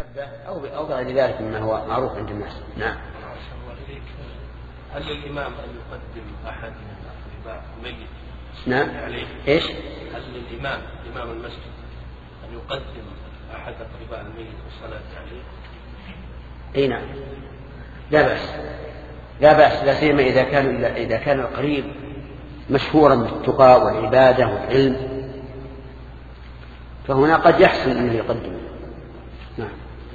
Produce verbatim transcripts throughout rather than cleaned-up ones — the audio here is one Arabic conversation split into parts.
المحبة أو أو غير ذلك مما هو معروف عند الناس. نعم. هل للإمام أن يقدم أحد من الأقرباء ميت؟ نعم. عليه؟ إيش؟ هل للإمام إمام المسجد أن يقدم أحد أقرباء الميت والصلاة عليه؟ أي نعم. لا بأس. لا بأس، لا سيما إذا كان إذا كان القريب مشهورا بالتقى والعبادة والعلم، فهنا قد يحسن أن يقدم. نعم.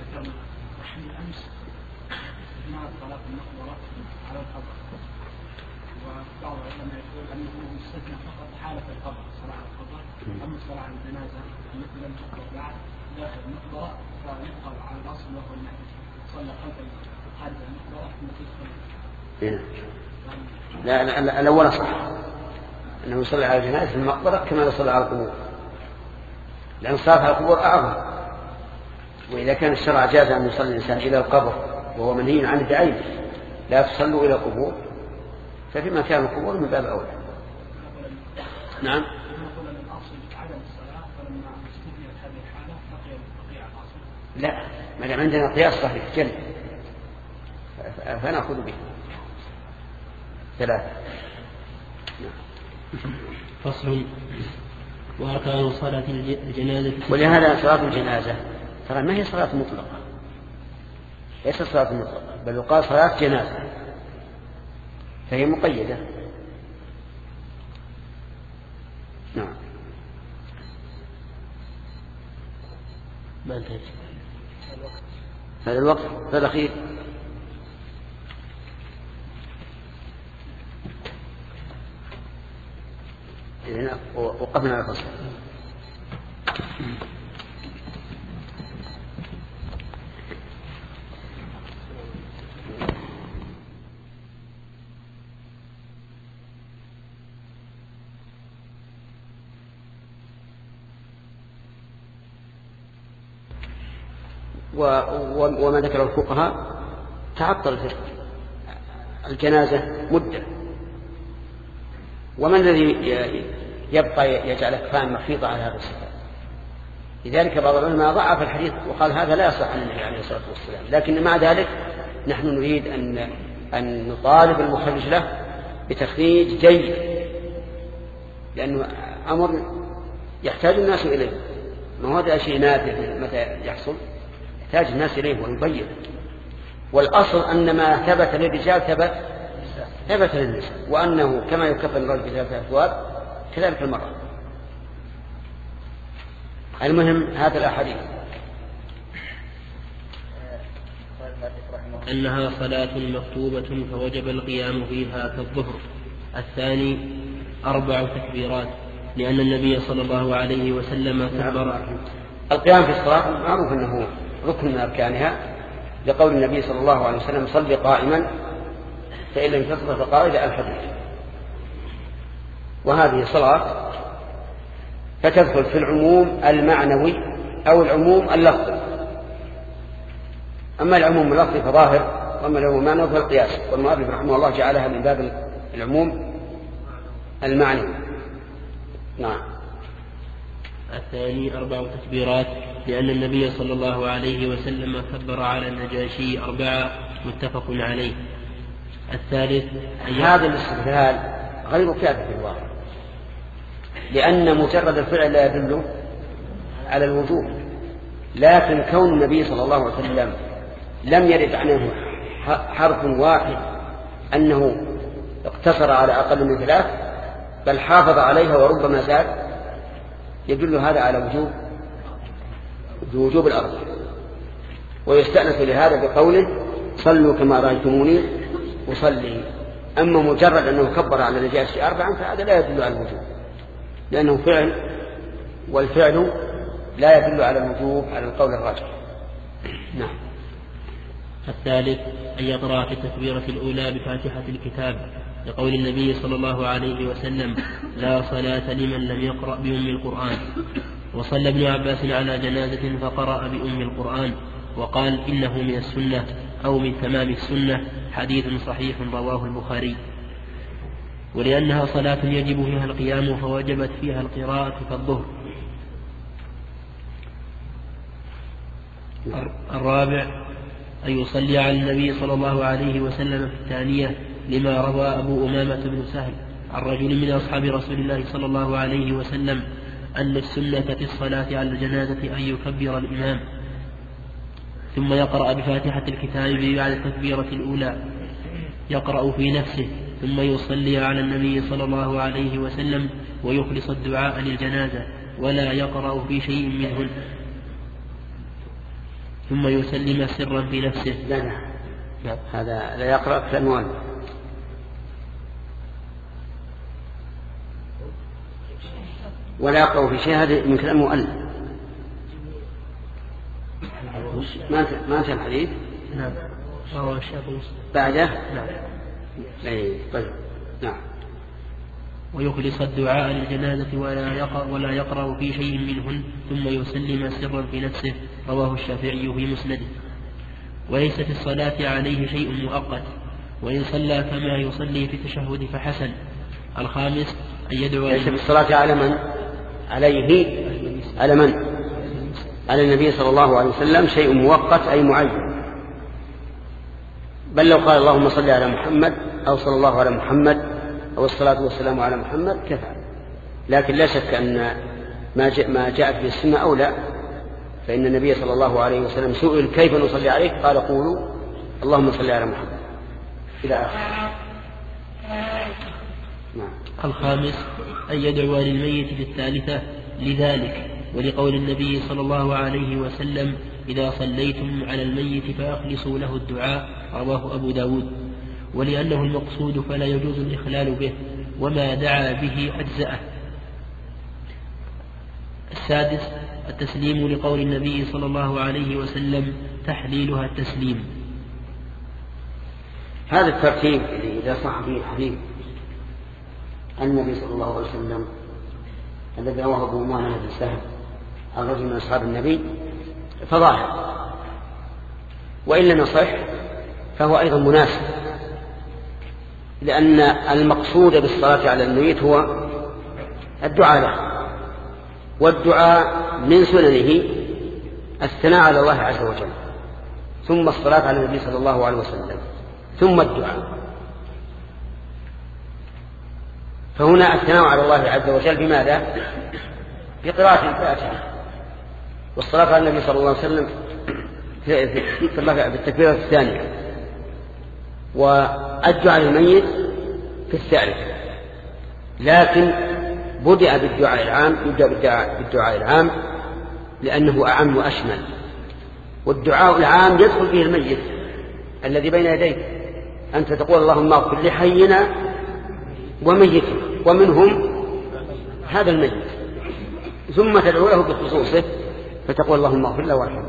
وبعض العلماء يقول أنه يستثنى فقط حالة القبر، صلاة القبر، أما صلاة الجنازة التي لم تقبل بعد داخل المقبرة فيبقى على الأصل وهو أنه صلى خلف خارج المقبرة ثم تدخل. لا لا الأول صح أنه يصلي على الجنازة في المقبرة كما يصلي على القبور، لأن الصلاة على القبور أعظم. وإذا كان الشرع جاز أن يصلي الإنسان إلى القبر وهو منهي عنه بعينه، لا تصلوا إلى القبور، ففي مكان القبور من باب أولى. نعم. لا، ما دام عندنا قياس صحيح جل فنأخذ به. ثلاثة. فصل. وأركان صلاة الجنازة. ولهذا صلاة الجنازة ترى ما هي صلاة مطلقة، ليست صلاة مطلقة، بل يقال صلاة جنازة، فهي مقيدة. نعم. ما انتهت هذا الوقت فالأخير. إذن وقفنا على الفصل. وما ذكر الفقهاء تعطل في الجنازة مدة، ومن الذي يبقى يجعل أكفان محيطة على هذا الصفات؟ لذلك بعض العلماء ضعف الحديث وقال هذا لا يصح عن النبي عليه الصلاة والسلام، لكن مع ذلك نحن نريد أن أن نطالب المخرج له بتخريج جيد، لأنه أمر يحتاج الناس إليه، ما هذا شيء نادر متى يحصل، يحتاج الناس إليه ويبين. والأصل أن ما ثبت للرجال ثبت ثبت للنساء، وأنه كما يكفن الرجل بثلاثة أثواب كذلك المرأة. المهم هذا الأحاديث أنها صلاة مكتوبة فوجب القيام فيها كالظهر. الثاني أربع تكبيرات، لأن النبي صلى الله عليه وسلم كبر. القيام في الصلاة معروف أنه ركن من أركانها، لقول النبي صلى الله عليه وسلم صل قائما فإن لم تستطع فقاعدا الحديث. وهذه صلاة فتدخل في العموم المعنوي أو العموم اللفظي. أما العموم اللفظي فظاهر، وأما العموم المعنوي فالقياس، والمؤلف رحمه الله جعلها من باب العموم المعنوي. نعم. الثاني أربع تكبيرات، لأن النبي صلى الله عليه وسلم كبر على النجاشي أربعة، متفق عليه. الثالث هذا الاستدلال غير كافٍ في الواقع، لأن مجرد الفعل لا يدل على الوجوب، لكن كون النبي صلى الله عليه وسلم لم يرد عنه حرف واحد أنه اقتصر على أقل من ثلاث بل حافظ عليها وربما زاد، يدل هذا على وجوب وجوب الأرض. ويستأنس لهذا بقوله صلوا كما رأيتموني أصلي. أما مجرد أنه كبر على النجاشي أربعا فهذا لا يدل على الوجوب، لأنه فعل، والفعل لا يدل على الوجوب على القول الراجح. نعم. الثالث أن يقرأ في التكبيرة الأولى بفاتحة الكتاب، لقول النبي صلى الله عليه وسلم لا صلاة لمن لم يقرأ بأم القرآن. وصلى ابن عباس على جنازة فقرأ بأم القرآن وقال إنه من السنة أو من تمام السنة، حديث صحيح رواه البخاري. ولأنها صلاة يجب فيها القيام فوجبت فيها القراءة كالظهر. الرابع أن يصلي على النبي صلى الله عليه وسلم في الثانية، لما روى أبو أمامة بن سهل عن رجل من أصحاب رسول الله صلى الله عليه وسلم أن السنة في الصلاة على الجنازة أن يكبر الإمام ثم يقرأ بفاتحة الكتاب بعد التكبيرة الأولى، يقرأ في نفسه، ثم يصلي على النبي صلى الله عليه وسلم ويخلص الدعاء للجنازة ولا يقرأ في شيء منهن، ثم يسلم سرا في نفسه. لا لا هذا لا يقرأ كالمؤلف. ولا يقرأ في شيء، هذا من كلام المؤلف. ما ما انتهى الحديث. نعم. رواه الشافعي. بعده. نعم. اي طيب. نعم. ويخلص الدعاء للجنازة ولا يقرأ, ولا يقرأ في شيء منهن، ثم يسلم سرا في نفسه. رواه الشافعي في مسنده. وليس في الصلاة عليه شيء مؤقت، وإن صلى كما يصلي في التشهد فحسن. الخامس أن يدعو. ليس في الصلاة على من؟ عليه على من؟ على النبي صلى الله عليه وسلم شيء مؤقت أي معين، بل لو قال اللهم صل على محمد أو صلى الله على محمد أو الصلاة والسلام على محمد كفى. لكن لا شك أن ما جاء ما جاءت في السنة أولى، فإن النبي صلى الله عليه وسلم سئل كيف نصلي عليه قال قولوا اللهم صل على محمد إلى آخره. نعم. الخامس أن يدعو للميت في الثالثة لذلك، ولقول النبي صلى الله عليه وسلم إذا صليتم على الميت فأخلصوا له الدعاء. رواه أبو داود. ولأنه المقصود فلا يجوز الإخلال به، وما دعا به أجزأه. السادس التسليم لقول النبي صلى الله عليه وسلم تحليلها التسليم. هذا الترتيب إذا صح فيه الحديث عن النبي صلى الله عليه وسلم الذي رواه أبو أمامة بن سهل عن رجل من أصحاب النبي فظاهر، وإن لم يصح فهو أيضا مناسب، لأن المقصود بالصلاة على الميت هو الدعاء له، والدعاء من سننه الثناء على الله عز وجل، ثم الصلاة على النبي صلى الله عليه وسلم، ثم الدعاء. فهنا الثناء على الله عز وجل بماذا؟ بقراءة الفاتحة، والصلاة على النبي صلى الله عليه وسلم في التكبيرة الثانية، والدعاء للميت في الثالثة. لكن بدأ بالدعاء العام، يبدأ بالدعاء العام لأنه أعم وأشمل، والدعاء العام يدخل فيه الميت الذي بين يديك. أنت تقول اللهم اغفر لحينا وميتنا ومنهم هذا الميت، ثم تدعو له بخصوصه فتقول اللهم اغفر له وارحمه،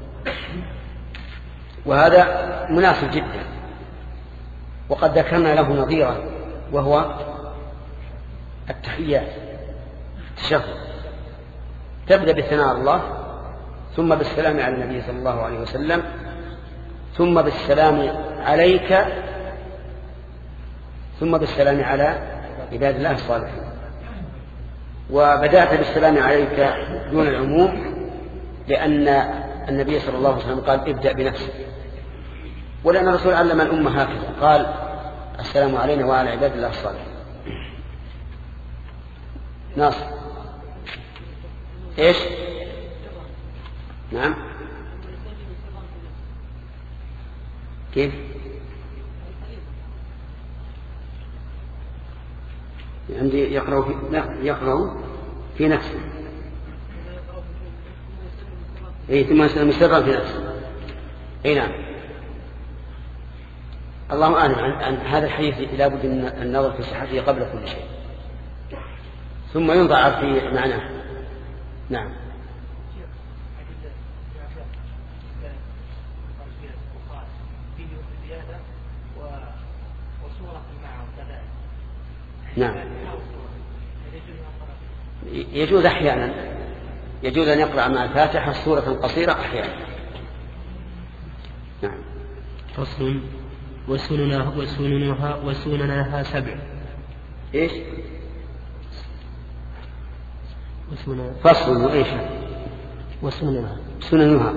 وهذا مناسب جدا. وقد ذكرنا له نظيرا وهو التحيات التشهد، تبدأ بالثناء على الله، ثم بالسلام على النبي صلى الله عليه وسلم، ثم بالسلام عليك، ثم بالسلام على عباد الله الصالحين. وبدأت بالسلام عليك دون العموم، لأن النبي صلى الله عليه وسلم قال ابدأ بنفسك، ولأن الرسول علم الأمة هكذا قال السلام علينا وعلى عباد الله الصالحين. ناصر ايش؟ نعم كيف؟ عندي يقرأ في يقرأ في نفسه، اي ثم يسلم سرا في نفسه. اي نعم. اللهم أعلم عن هذا الحديث لا بد من النظر في صحته قبل كل شيء، ثم ينظر في معناه. نعم. نعم. يجوز أحيانا، يجوز أن يقرأ مع الفاتحة سورة قصيرة أحيانا. نعم. فصل وسننها وسننها وسننها سبع. إيش؟ وسننها فصل وإيش؟ وسننها سننها.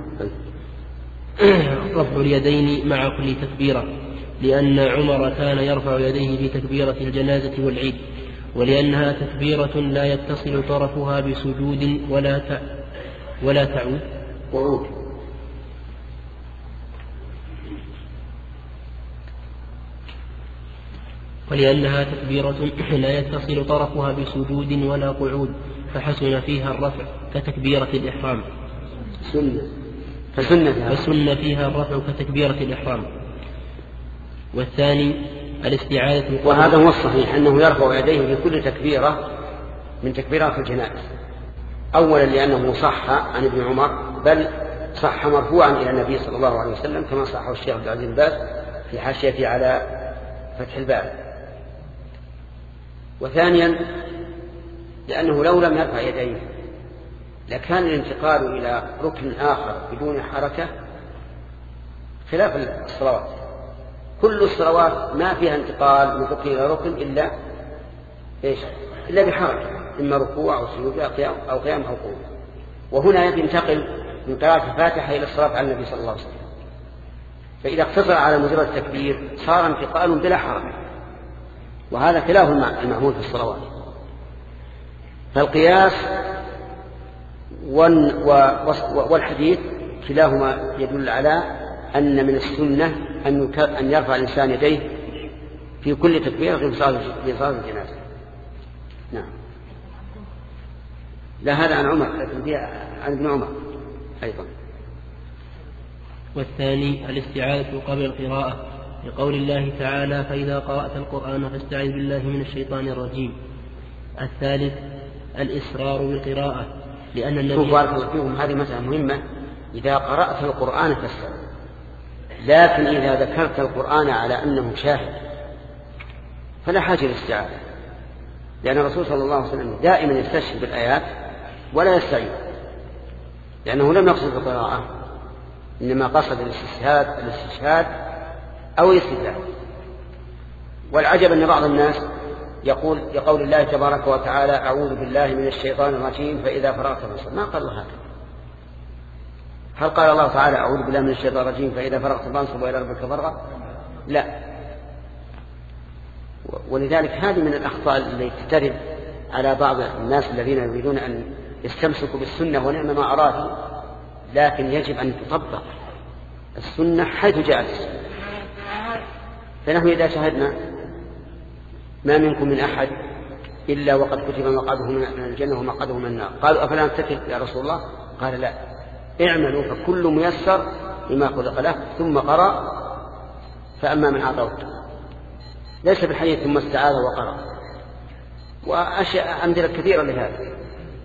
رفع اليدين مع كل تكبيرة، لأن عمر كان يرفع يديه في تكبيرة الجنازة والعيد، ولأنها تكبيرة لا يتصل طرفها بسجود ولا ت... ولا تعود وعود. ولأنها تكبيرة لا يتصل طرفها بسجود ولا قعود، فحسن فيها الرفع كتكبيرة الإحرام. سنة فسنة فسن فيها الرفع كتكبيرة الإحرام. والثاني الاستعاذة. وهذا هو الصحيح أنه يرفع يديه في كل تكبيرة من تكبيرات الجنائز، أولا لأنه صح عن ابن عمر، بل صح مرفوعا إلى النبي صلى الله عليه وسلم كما صحه الشيخ عبد العزيز بن باز في حاشيته على فتح الباب. وثانيا لأنه لو لم يرفع يديه لكان الانتقال إلى ركن آخر بدون حركة خلاف الصلوات. كل الصلوات ما فيها انتقال من ركن إلى ركن إلا إيش؟ إلا بحركة، إما ركوع أو سجود أو قيام أو قعود. وهنا ينتقل من قراءة الفاتحة إلى الصلاة على النبي صلى الله عليه وسلم، فإذا اقتصر على مجرد التكبير صار انتقال بلا حركة، وهذا خلاف المعمول في الصلوات. فالقياس والحديث كلاهما يدل على أن من السنة أن يرفع الإنسان يديه في كل تكبير في صلاة الجنازة. نعم. لا هذا عن عمر، لكن عن ابن عمر أيضا. والثاني الاستعاذة قبل القراءة، لقول الله تعالى: فإذا قرأت القرآن فاستعذ بالله من الشيطان الرجيم. الثالث الإسرار بالقراءة، لأن النبي بارك الله فيكم هذه مسألة مهمة. إذا قرأت القرآن فاستعذ، لكن إذا ذكرت القرآن على أنه شاهد فلا حاجة للاستعاذة، لأن الرسول صلى الله عليه وسلم دائما يستشهد بالآيات ولا يستعيذ، لأنه لم يقصد القراءة، إنما قصد الاستشهاد الاستشهاد أو الاستدلال. والعجب أن بعض الناس يقول يقول الله تبارك وتعالى: أعوذ بالله من الشيطان الرجيم فإذا فرغت فانصب. ما قال الله هكذا. هل قال الله تعالى: أعوذ بالله من الشيطان الرجيم فإذا فرغت فانصب وإلى ربك فارغب؟ لا. ولذلك هذه من الأخطاء التي ترد على بعض الناس الذين يريدون أن يستمسكوا بالسنة ونعم ما أرادوا، لكن يجب أن تطبق السنة حيث جاءت السنة. فنحن إذا شاهدنا ما منكم من أحد إلا وقد كتب مقعده من الجنة ومقعده من النار، قالوا: أفلا نتكل يا رسول الله؟ قال: لا، اعملوا فكل ميسر لما خلق له. ثم قرأ: فأما من أعطى واتقى. ليس بالحديث ثم استعاذ وقرأ، وأشياء أمثلة كثيرة لهذا.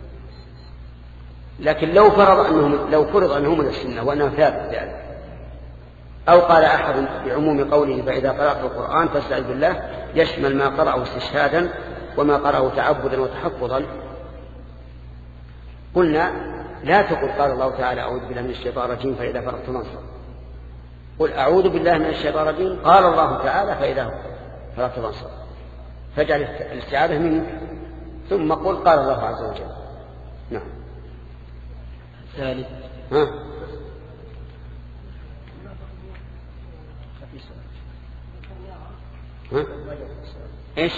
لكن لو فرض أنهم لو فرض أنهم من السنة وأنه ثابت ذلك، أو قال أحد بعموم قوله: فإذا قرأت القرآن فاستعذ بالله، يشمل ما قرأه استشهادا وما قرأه تعبدا وتحفظا، قلنا: لا تقل قال الله تعالى: أعوذ بالله من الشيطان الرجيم فإذا فرغت فانصب. قل: أعوذ بالله من الشيطان الرجيم قال الله تعالى فإذا فرغت فانصب. فاجعل الاستعاذة منك ثم قل قال الله عز وجل. نعم. ثالث ها ها ايش؟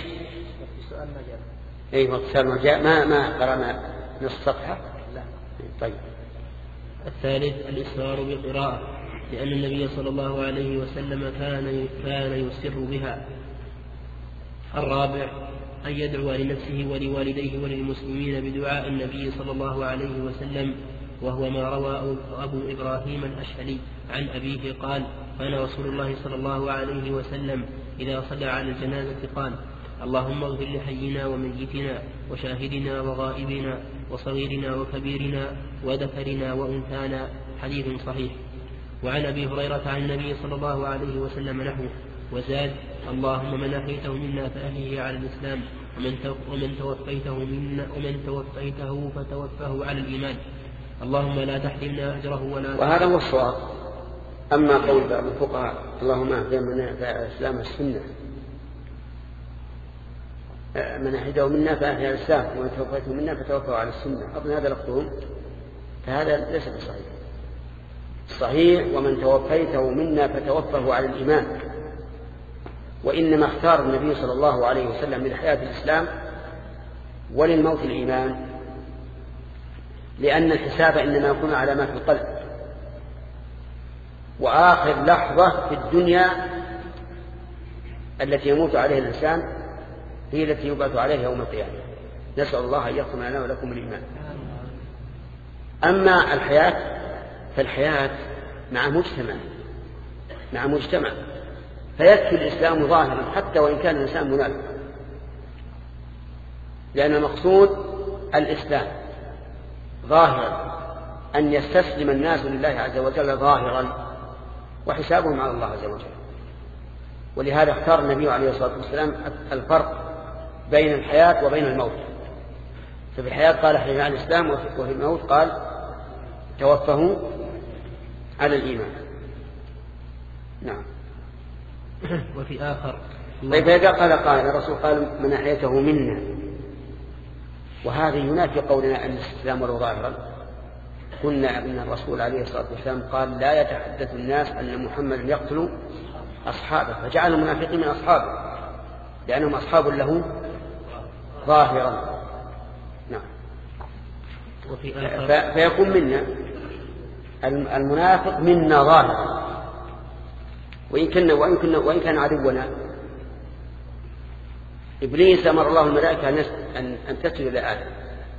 اي وقت ما جاء ما ما قرأنا نصف صفحة. لا. طيب. الثالث الإسرار بالقراءة، لأن النبي صلى الله عليه وسلم كان كان يسر بها. الرابع أن يدعو لنفسه ولوالديه وللمسلمين بدعاء النبي صلى الله عليه وسلم، وهو ما روى أبو إبراهيم الأشهلي عن أبيه قال: كان رسول الله صلى الله عليه وسلم إذا صلى على الجنازة قال: اللهم اغفر لحينا وميتنا وشاهدنا وغائبنا وصغيرنا وكبيرنا وذكرنا وأنثانا. حديث صحيح. وعن أبي هريرة عن النبي صلى الله عليه وسلم نحوه، وزاد: اللهم من أحييته منا فأحيه على الإسلام، ومن توفيته منا ومن توفيته فتوفه على الإيمان، اللهم لا تحرمنا أجره ولا. وهذا هو الصواب. أما قول بعض الفقهاء: اللهم أحيي منا فالإسلام السنة، من أحييته منا فأحيي على الإسلام، ومن توفيته منا فتوفه على السنة، أظن هذا لفظهم، فهذا ليس بصحيح. صحيح ومن توفيته منا فتوفه على الإيمان. وإنما اختار النبي صلى الله عليه وسلم للحياة الإسلام وللموت الإيمان، لأن الحساب إنما يكون على ما في القلب، وآخر لحظة في الدنيا التي يموت عليها الإنسان هي التي يبعث عليها يوم القيامة. نسأل الله أن يختم لنا ولكم الإيمان. أما الحياة فالحياة مع مجتمع مع مجتمع فيكفي الإسلام ظاهرا حتى وإن كان الإنسان منافق، لأن المقصود الإسلام ظاهرا، أن يستسلم الناس لله عز وجل ظاهرا، وحسابهم على الله عز وجل. ولهذا اختار النبي عليه الصلاة والسلام الفرق بين الحياة وبين الموت. ففي الحياة قال حي على الإسلام، وفي الموت قال توفه على الإيمان. نعم. وفي آخر طيب إذا قال قائل الرسول قال من أحيته منا، وهذا ينافي قولنا أن الإسلام ولو ظاهرا. قلنا أن الرسول عليه الصلاة والسلام قال لا يتحدث الناس أن محمد يقتل أصحابه، فجعل المنافقين من أصحابه لأنهم أصحاب له ظاهرا. نعم. وفي آخر فيكون منا المنافق منا ظاهرا، وإن كان وإن كان وإن كان عدونا. إبليس أمر الله الملائكة أن أن تسجد لآدم،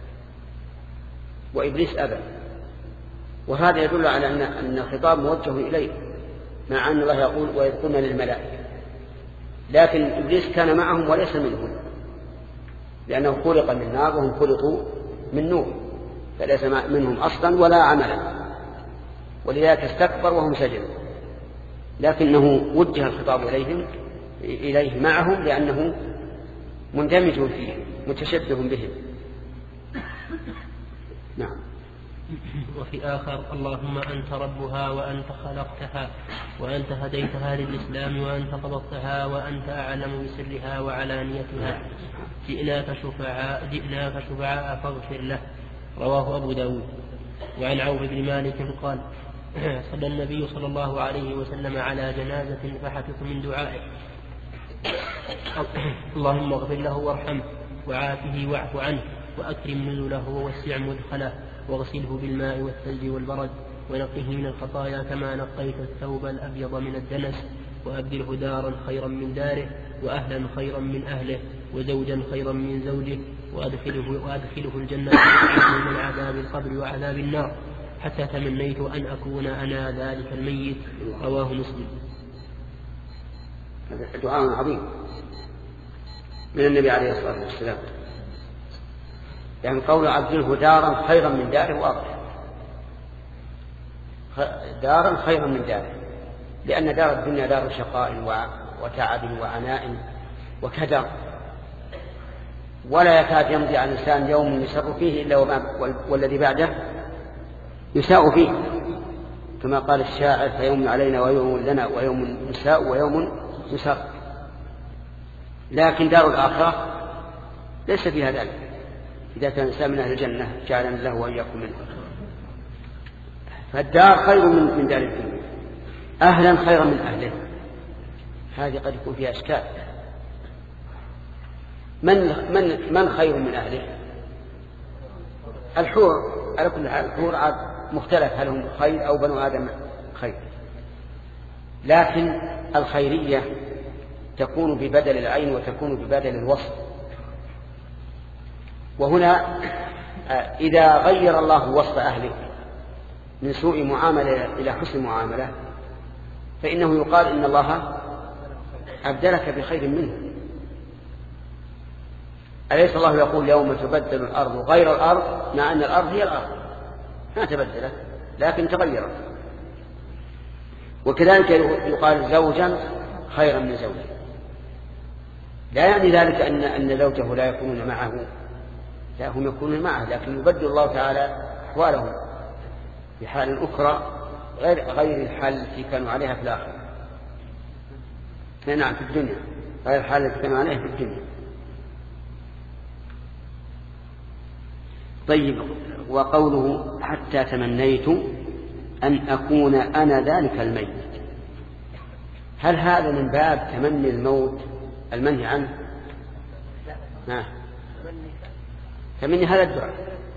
وإبليس أبى، وهذا يدل على أن أن الخطاب موجه إليه، مع أن الله يقول وإذ قلنا للملائكة، لكن إبليس كان معهم وليس منهم، لأنه خلق من نار وهم خلقوا من نور، فليس منهم أصلا ولا عملا، ولذلك استكبر وهم سجدوا، لكنه وجه الخطاب إليهم إليه معهم لأنه مندمج فيه متشبه بهم. نعم. وفي آخر اللهم أنت ربها وأنت خلقتها وأنت هديتها للإسلام وأنت قبضتها وأنت أعلم بسرها وعلانيتها، جئناك شفعاء جئناك شفعاء فاغفر له. رواه أبو داود. وعن عوف بن مالك قال صلى النبي صلى الله عليه وسلم على جنازة فحدث من دعائه اللهم اغفر له وارحمه وعافه واعف عنه وأكرم نزله ووسع مدخله واغسله بالماء والثلج والبرد ونقه من الخطايا كما نقيت الثوب الأبيض من الدنس، وأبدله دارا خيرا من داره وأهلا خيرا من أهله وزوجا خيرا من زوجه وأدخله, وأدخله الجنة من عذاب القبر وعذاب النار، حتى تمنيت أن أكون أنا ذلك الميت. رواه مسلم. هذا دعاء عظيم من النبي عليه الصلاة والسلام، يعني قول أبدله دارا خيرا من داره وأضحى دارا خيرا من داره، لأن دار الدنيا دار شقاء وتعب وعناء وكدر، ولا يكاد يمضي على الإنسان يوم يسر فيه إلا والذي بعده يساء فيه، كما قال الشاعر فيوم علينا ويوم لنا ويوم نساء ويوم نسر. لكن دار الآخرة ليس فيها ذلك، إذا كان الإنسان من أهل الجنة جعلنا له وإياكم منه. فالدار خير من من دار الدنيا، أهلا خيرا من أهله. هذه قد يكون فيها أشكال. من من من خير من أهله؟ الحور على كل حال، الحور عاد مختلف هل هم خير أو بنو آدم خير، لكن الخيرية تكون ببدل العين وتكون ببدل الوصف. وهنا إذا غير الله وصف أهله من سوء معاملة إلى حسن معاملة فإنه يقال إن الله أبدلك بخير منه. أليس الله يقول يوم تبدل الأرض غير الأرض، مع أن الأرض هي الأرض ما تبدلت لكن تغيرت. وكذلك يقال زوجا خيرا من زوجه، لا يعني ذلك أن أن زوجه لا يكونون معه، لا هم يكونون معه، لكن يبدل الله تعالى أحوالهم بحال أخرى غير غير الحال التي كانوا عليها في الآخرة. نعم في الدنيا غير الحال التي كانوا عليها في الدنيا. طيب، وقوله حتى تمنيت أن أكون أنا ذلك الميت، هل هذا من باب تمني الموت المنهي عنه؟ ها. تمني هذا الدعاء،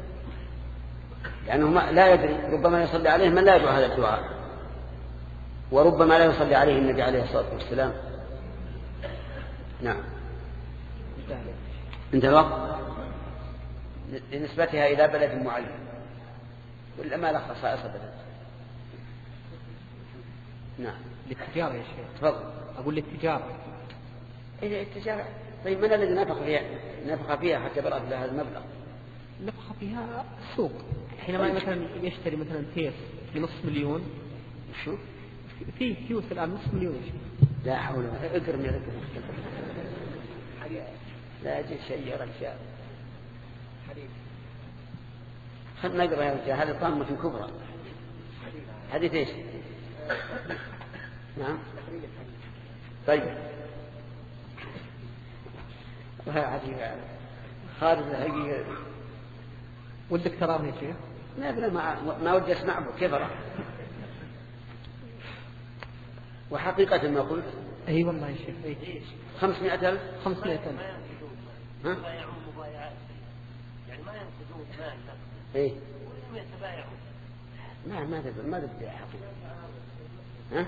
لأنه لا يدري، ربما يصلي عليه من لا يدعو هذا الدعاء، وربما لا يصلي عليه النبي عليه الصلاة والسلام. نعم. انتهى الوقت لنسبتها إلى بلد معين، ولا ما له خصائص بلد. نعم. للتجارة يا شيخ. تفضل. أقول للتجارة. إيه التجارة؟ طيب من الذي نفخ فيها نفخ فيها حتى بلغ هذا المبلغ؟ نفخ فيها السوق، حينما مثلا يشتري مثلا كيس بنصف مليون. شو؟ في كيوس الآن نصف مليون. لا حول ولا قوة. اقرم يا رجل. لا يجي شيء يا رجال. خلنا نقرأ يا رجال، هذه طامة كبرى. حديث ايش؟ نعم. طيب. حديث خالد الحقيقة. ودك تراه يا شيخ؟ لا لا، ما ما ودي اسمعه كبرى. وحقيقة ما قلت. اي والله يا شيخ. اي خمسمائة ألف. خمسمائة ألف. ها؟ يعني ما ينقذون مال. ايه. ولم يتبايعوا. ما ما تبي ما تبي حقيقة. ها؟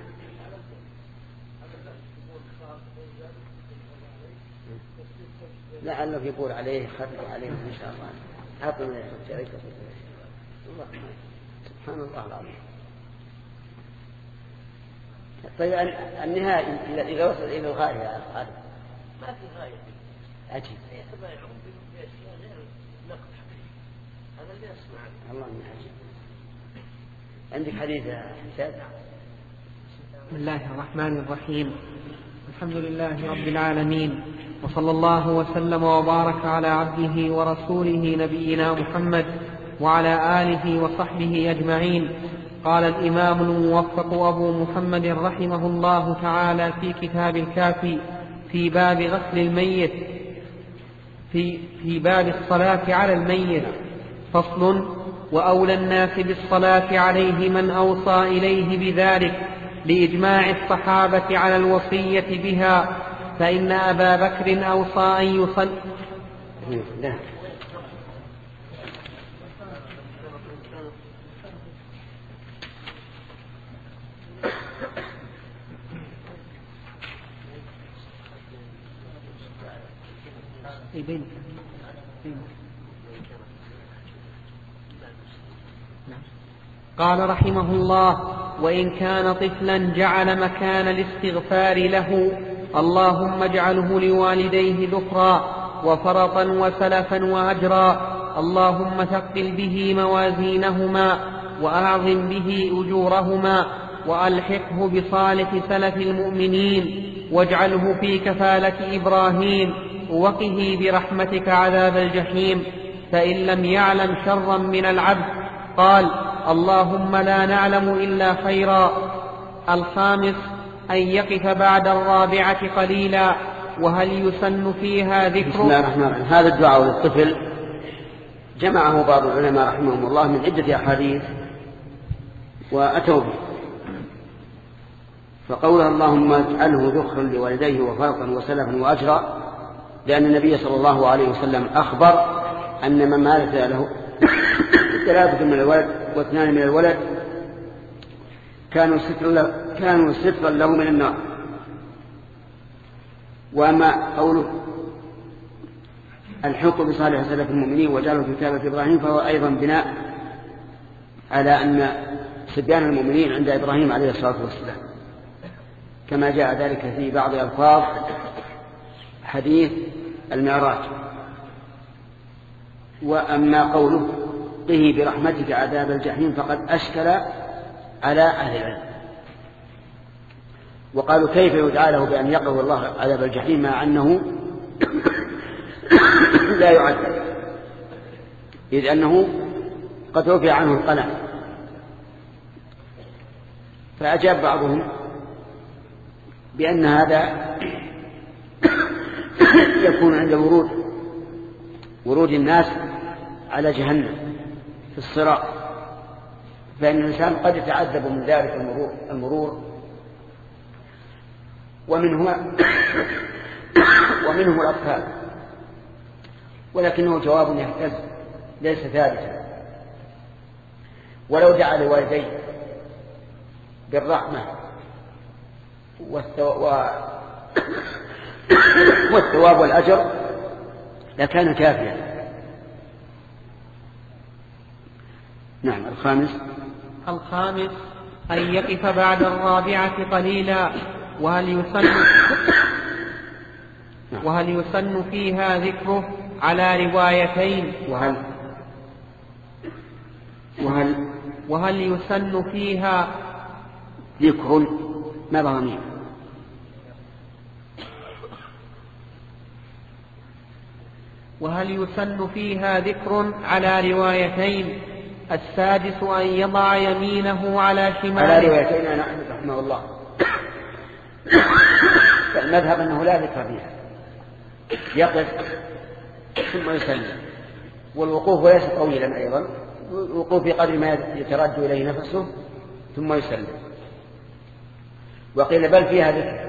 لعله يقول عليه خفف عليه إن شاء الله. أعطنا من الشركة. الله سبحان الله العظيم. طيب النهاية إذا وصل إلى الغاية يا خالد. ما في غاية. عجيب. يتبايعون بأشياء غير نقد حقيقي. هذا اللي أسمع. الله من عجيب. عندك حديث يا حساب؟ بسم الله الرحمن الرحيم. الحمد لله رب العالمين، وصلى الله وسلم وبارك على عبده ورسوله نبينا محمد وعلى آله وصحبه أجمعين. قال الإمام الموفق أبو محمد رحمه الله تعالى في كتاب الكافي في باب غسل الميت في, في باب الصلاة على الميت. فصل: وأولى الناس بالصلاة عليه من أوصى إليه بذلك لإجماع الصحابة على الوصية بها، فإن أبا بكر أوصى أن يصلي. قال رحمه الله: وإن كان طفلا جعل مكان الاستغفار له اللهم اجعله لوالديه ذكرا وفرطا وسلفا وأجرا، اللهم ثقل به موازينهما وأعظم به أجورهما وألحقه بصالح سلف المؤمنين واجعله في كفالة إبراهيم وقه برحمتك عذاب الجحيم، فإن لم يعلم شرا من العبد قال: اللهم لا نعلم إلا خيرا. الخامس: أن يقف بعد الرابعة قليلا. وهل يسن فيها ذكر؟ بسم الله الرحمن الرحيم. هذا الدعاء للطفل جمعه بعض العلماء رحمهم الله من عدة أحاديث وأتوا به. فقوله اللهم اجعله ذخرا لوالديه وفرطا وسلفا وأجرا، لأن النبي صلى الله عليه وسلم أخبر أن من مات له ثلاثة من الولد واثنان من الولد كانوا سترا له, كانوا سترا له من النار. وأما قوله الحق بصالح سلف المؤمنين وجعله في كتابة إبراهيم فهو أيضا بناء على أن صبيان المؤمنين عند إبراهيم عليه الصلاة والسلام، كما جاء ذلك في بعض ألفاظ حديث المعراج. وأما قوله قه برحمتك عذاب الجحيم فقد أشكل على أهل العلم، وقالوا كيف يدعى له بأن يقه الله عذاب الجحيم مع أنه لا يعذب، إذ أنه قد رفع عنه القلم. فأجاب بعضهم بأن هذا يكون عند ورود ورود الناس على جهنم في الصراط، فإن الإنسان قد يتعذب من ذلك المرور, المرور ومنه ومنه الأطفال، ولكنه جواب يهتز ليس ثابتا. ولو دعا لوالديه بالرحمة والثواب والأجر لكان كافيا. نعم. الخامس الخامس أن يقف بعد الرابعة قليلا. وهل يسن وهل يسن فيها ذكره على روايتين؟ وهل وهل وهل يسن فيها ذكر ما ضمير وهل يسن فيها ذكر على روايتين؟ السادس أن يضع يمينه على شماله. على روايتين أنا أحمد رحمه الله فالمذهب أنه لا ذكر فيها، يقف ثم يسلم، والوقوف ليس طويلا أيضا، الوقوف بقدر ما يترد إليه نفسه ثم يسلم. وقيل بل فيها ذكر.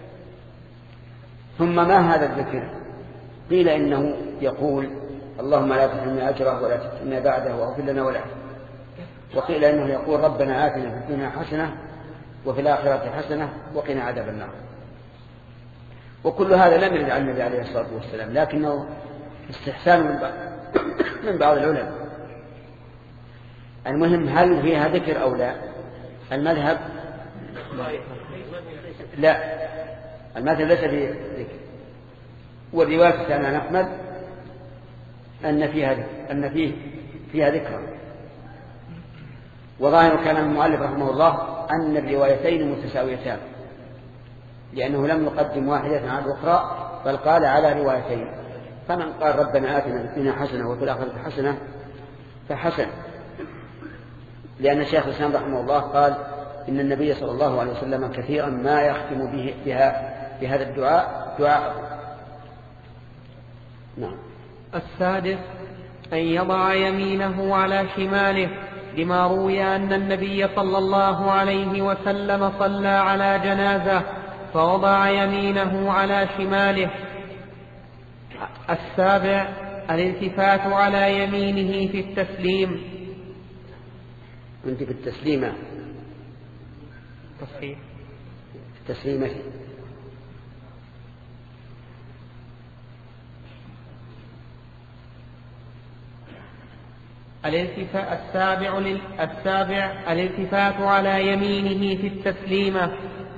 ثم ما هذا الذكر؟ قيل إنه يقول اللهم لا تحرمنا أجره ولا تفتنا بعده واغفر لنا ولا. وقيل إنه يقول ربنا آتنا في الدنيا حسنة وفي الآخرة حسنة وقنا عذاب النار. وكل هذا لم يرد عن النبي عليه الصلاة والسلام، لكنه استحسان من بعض, من بعض العلماء. المهم هل فيها ذكر أو لا؟ المذهب لا، المذهب ليس فيه ذكر. والرواية عن أحمد أن فيها ذكر، أن فيه فيها ذكر. وظاهر كلام المؤلف رحمه الله أن الروايتين متساويتان، لأنه لم يقدم واحدة على الأخرى بل قال على روايتين. فمن قال ربنا آتنا في الدنيا حسنة وفي الآخرة حسنة فحسن، لأن الشيخ الإسلام رحمه الله قال إن النبي صلى الله عليه وسلم كثيرا ما يختم به بها بهذا الدعاء دعاء. نعم. السادس أن يضع يمينه على شماله، لما روي أن النبي صلى الله عليه وسلم صلى على جنازة فوضع يمينه على شماله. السابع الالتفات على يمينه في التسليم. أنت في التسليمة تصحيح التسليمة الالتفات السابع لل... السابع الالتفات على يمينه في التسليمة.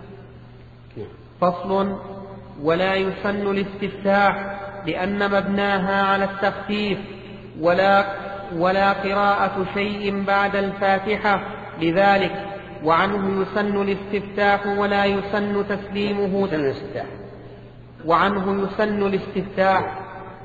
فصل. ولا يسن الاستفتاح لأن مبناها على التخفيف، ولا ولا قراءة شيء بعد الفاتحة لذلك، وعنه يسن الاستفتاح ولا يسن تسليمه. وعنه يسن الاستفتاح.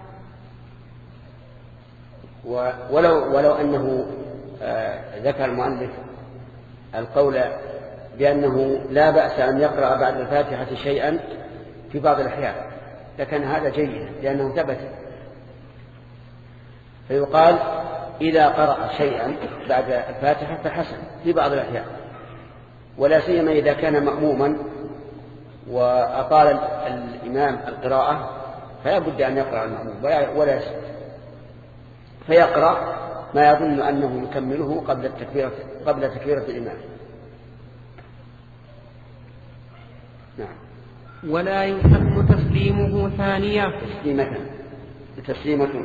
ولو ولو أنه آه ذكر المؤلف القول بأنه لا بأس أن يقرأ بعد الفاتحة شيئا في بعض الأحيان لكن هذا جيد لأنه ثبت. فيقال إذا قرأ شيئا بعد الفاتحة فحسن في بعض الأحيان، ولا سيما إذا كان مأموما وأطال الإمام القراءة فلا بد أن يقرأ المأموم ولا يسكت، فيقرأ ما يظن أنه يكمله قبل التكبيرة قبل تكبيرة الإمام. نعم. ولا يسن تسليمه ثانية. تسليمة تسليمة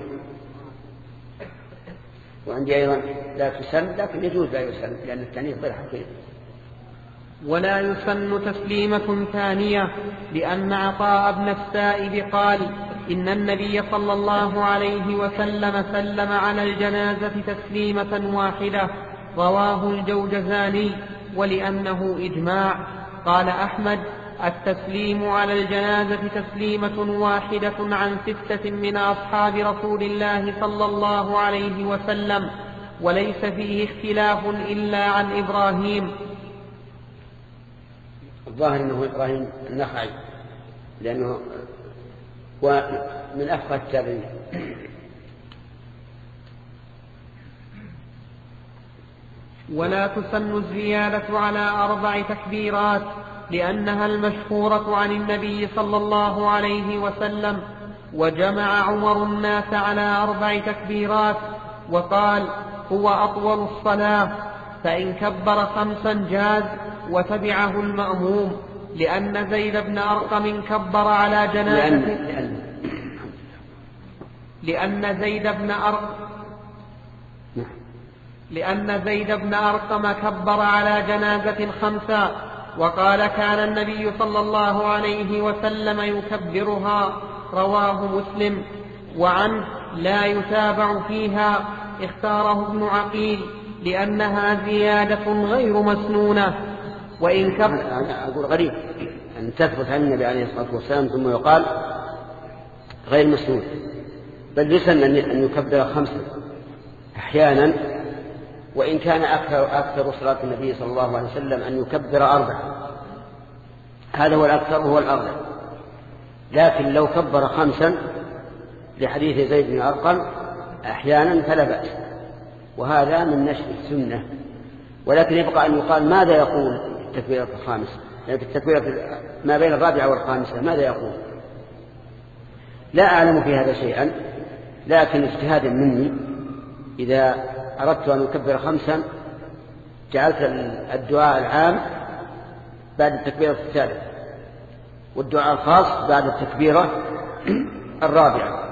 وعندي أيضا لا تسن لكن يجوز لا يسن لأن التانيث غير حقيقي. ولا يسن تسليمة ثانية لأن عطاء بن السائب قال إن النبي صلى الله عليه وسلم سلم على الجنازة تسليمة واحدة، رواه الجوجزاني ولأنه إجماع. قال أحمد التسليم على الجنازة تسليمة واحدة عن ستة من أصحاب رسول الله صلى الله عليه وسلم، وليس فيه اختلاف إلا عن إبراهيم. الظاهر أنه إبراهيم النخعي لأنه هو من أفقه التابعين. ولا تسن الزيادة على أربع تكبيرات لأنها المشهورة عن النبي صلى الله عليه وسلم، وجمع عمر الناس على أربع تكبيرات وقال هو أطول الصلاة، فإن كبر خمسا جاز وتبعه المأموم، لأن زيد بن أرقم كبر على جنازة لأن, لأن زيد بن أرقم لأن زيد بن أرقم كبر على جنازة خمسا، وقال كان النبي صلى الله عليه وسلم يكبرها، رواه مسلم. وعنه لا يتابع فيها، اختاره ابن عقيل لأنها زيادة غير مسنونة. وإن كبر أنا أقول غريب أن تثبت عن النبي عليه الصلاة والسلام ثم يقال غير مسنون، بل يسن أن يكبر خمسا أحيانا، وإن كان أكثر, أكثر صلاة النبي صلى الله عليه وسلم أن يكبر أربع، هذا هو الأكثر وهو الأغلب. لكن لو كبر خمسا لحديث زيد بن أرقم أحيانا فلا بأس، وهذا من نشر السنة. ولكن يبقى أن يقال ماذا يقول التكبيرة الخامسة، يعني في التكبيرة ما بين الرابعة والخامسة ماذا يقول؟ لا أعلم في هذا شيئا، لكن اجتهادا مني إذا أردت أن أكبر خمسا جعلت الدعاء العام بعد التكبيرة الثالثة، والدعاء الخاص بعد التكبيرة الرابعة،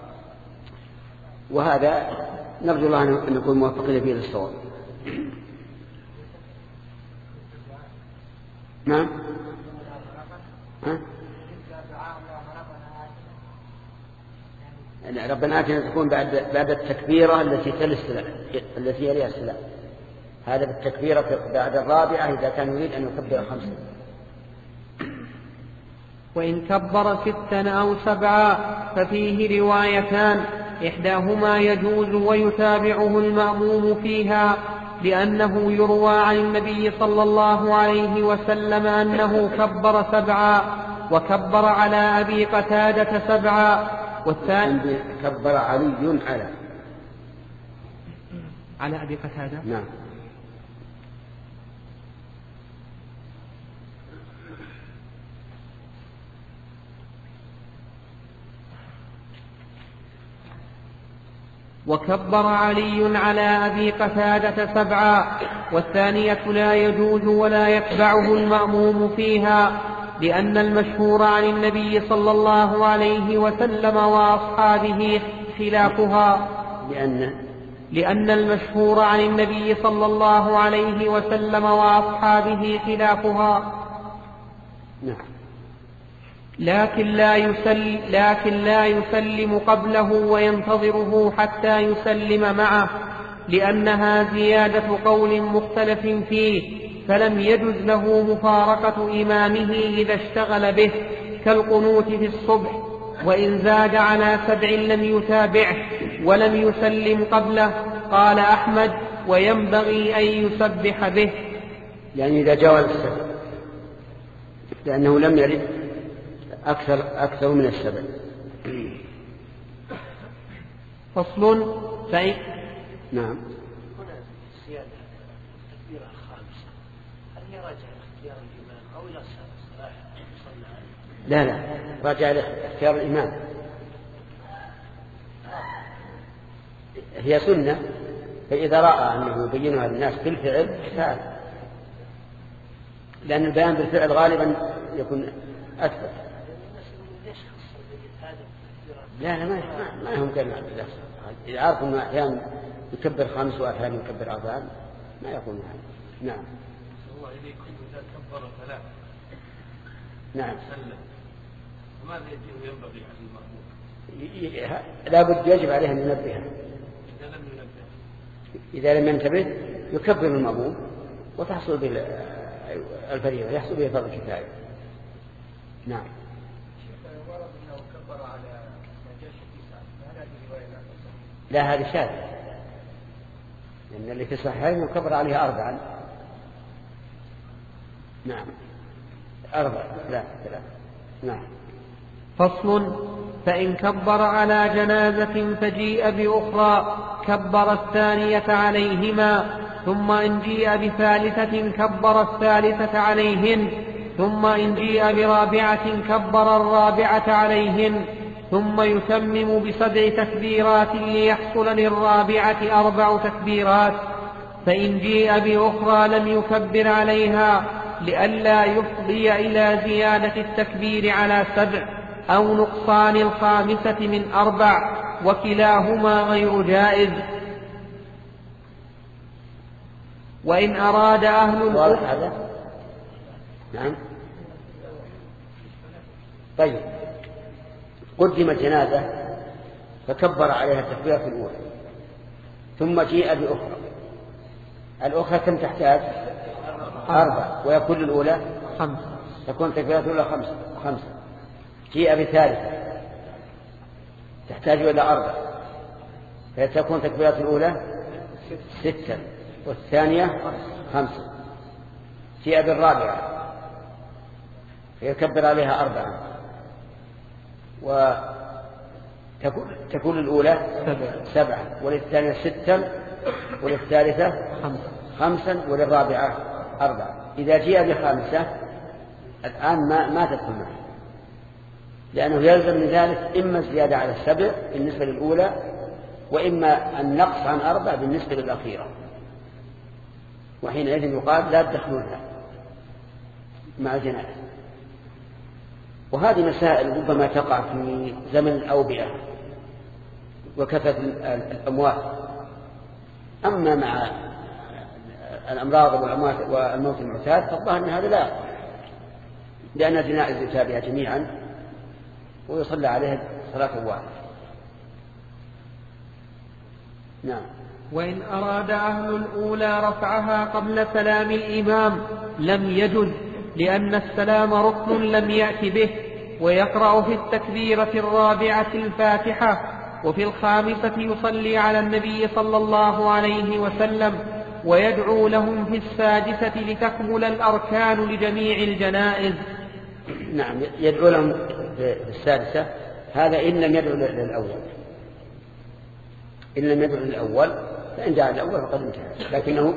وهذا نرجو الله أن نكون موفقين فيه للصواب. نعم. ربنا آتنا تكون بعد بعد التكبيرة التي تلي السلام، التي يليها السلام، هذا بالتكبيرة بعد الرابعة إذا كان يريد أن يكبر خمسة. وإن كبر ستا أو سبعا ففيه روايتان، إحداهما يجوز ويتابعه المأموم فيها، لأنه يروى عن النبي صلى الله عليه وسلم أنه كبر سبعا وكبر على أبي قتادة سبعا. والثاني كبر علي على على أبي قتادة. نعم. وكبر علي على أبي قتادة سبعا. والثانية لا يجوز ولا يتبعه المأموم فيها، لأن المشهور عن النبي صلى الله عليه وسلم وأصحابه خلافها، لأن لأن المشهور عن النبي صلى الله عليه وسلم وأصحابه خلافها. نعم. لكن لا يسلم, لكن لا يسلم قبله وينتظره حتى يسلم معه، لأنها زيادة قول مختلف فيه، فلم يجز له مفارقة إمامه إذا اشتغل به، كالقنوت في الصبح. وإن زاد على سبع لم يتابعه ولم يسلم قبله. قال أحمد وينبغي أن يسبح به، يعني إذا جاوز السبع، لأنه لم يرد أكثر, أكثر من السبع. فصل. فإن نعم. هنا الزيادة التكبيرة الخامسة هل هي راجعة لاختيار الإمام أو إلى صلاح صلى عليه؟ لا لا راجع لاختيار الإمام، هي سنة، فإذا رأى أنه يبينها للناس بالفعل فعل، لأن البيان بالفعل غالبا يكون أثبت. لا لا ما ما هم كلمة بالله، إذا عرفوا أنه أحيانا يكبر خمس وأحيانا يكبر أربعة ما يكون هذا. نعم. الله إليكم إذا كبر ثلاث نعم سلم، فماذا يجب ينبغي على المأموم؟ لا بد يجب عليه أن ينبهها. إذا لم ينبه إذا لم ينتبه يكبر المأموم وتحصل به الفريضة، يحصل به فرض الكفاية. نعم. لا هذه شاذة، لأن اللي في الصحيحين يكبر عليها أربعا. نعم أربعة لا ثلاثة. نعم. فصل. فإن كبر على جنازة فجيء بأخرى كبر الثانية عليهما، ثم إن جيء بثالثة كبر الثالثة عليهن، ثم إن جيء برابعة كبر الرابعة عليهن، ثم يتمم بسبع تكبيرات ليحصل للرابعة أربع تكبيرات. فإن جيء بأخرى لم يكبر عليها لئلا يفضي إلى زيادة التكبير على سبع أو نقصان الخامسة من أربع، وكلاهما غير جائز. وإن أراد أهل واضح هذا؟ نعم. طيب، قدمت جنازة فكبر عليها التكبيرة الأولى، ثم جيء بأخرى، الأخرى كم تحتاج؟ أربع، ويكون الأولى خمسة، تكون التكبيرة الأولى خمسة خمسة. جيء بثالثة تحتاج إلى أربع، فتكون التكبيرة الأولى ستة والثانية خمسة. جيء بالرابعة فيكبر عليها أربعة، وتكون الأولى سبعة، وللثانية ستة، وللثالثة خمسا، وللرابعة أربعة. إذا جاء بخامسة الآن ما ما تدخل معه، لأنه يلزم من ذلك إما الزيادة على السبع بالنسبة للأولى، وإما النقص عن أربع بالنسبة للأخيرة، وحينئذ يقال لا تدخلونها مع الجنائز. وهذه مسائل ربما تقع في زمن الأوبئة وكثرة الأموات. أما مع الأمراض والموت المعتاد فالظاهر أن هذا لا يقع، لأن الجنائز يؤتى بها جميعا ويصلى عليها صلاة واحدة. نعم. وإن أراد أهل الأولى رفعها قبل سلام الإمام لم يجد، لأن السلام ركن لم يأت به، ويقرأ في التكبيرة الرابعة الفاتحة، وفي الخامسة يصلي على النبي صلى الله عليه وسلم، ويدعو لهم في السادسة لتكمل الأركان لجميع الجنائز. نعم، يدعو لهم في السادسة، هذا إن لم يدعو للأول. إن لم يدعو للأول فإن جاء الأول فقد انتهى، لكنه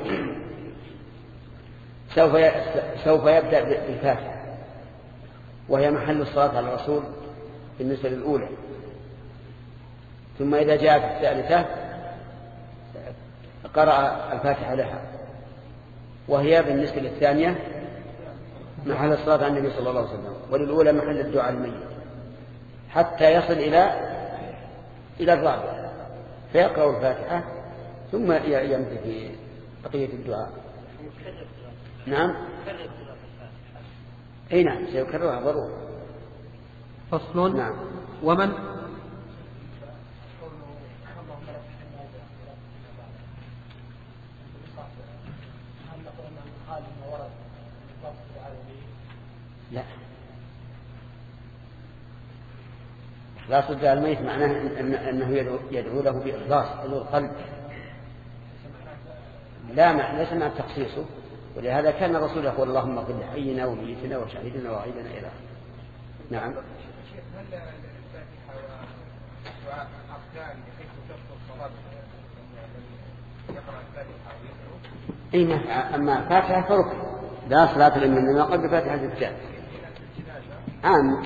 سوف سوف يبدأ بالفاتحة، وهي محل الصلاة على الرسول بالنسبة للأولى. ثم إذا جاءت الثالثة قرأ الفاتحة لها، وهي بالنسبة للثانية محل الصلاة على النبي صلى الله عليه وسلم، وللأولى محل الدعاء الميت، حتى يصل إلى إلى الرابعة فيقرأ الفاتحة ثم يمضي في بقية الدعاء. نعم. أي نعم، سيكررها ضرورة. فصل. نعم. ومن لا، إخلاص الدعاء الميت معناه أنه يدعو له بإخلاص القلب، لا ليس مع تخصيصه. ولهذا كان الرسول يقول اللهم اغفر لحينا وميتنا وشهيدنا وغائبنا إلى آخره. نعم. إيه، أما فاتحة فرق لا صلاة لمن ما قبل فاتحة الكتاب عام.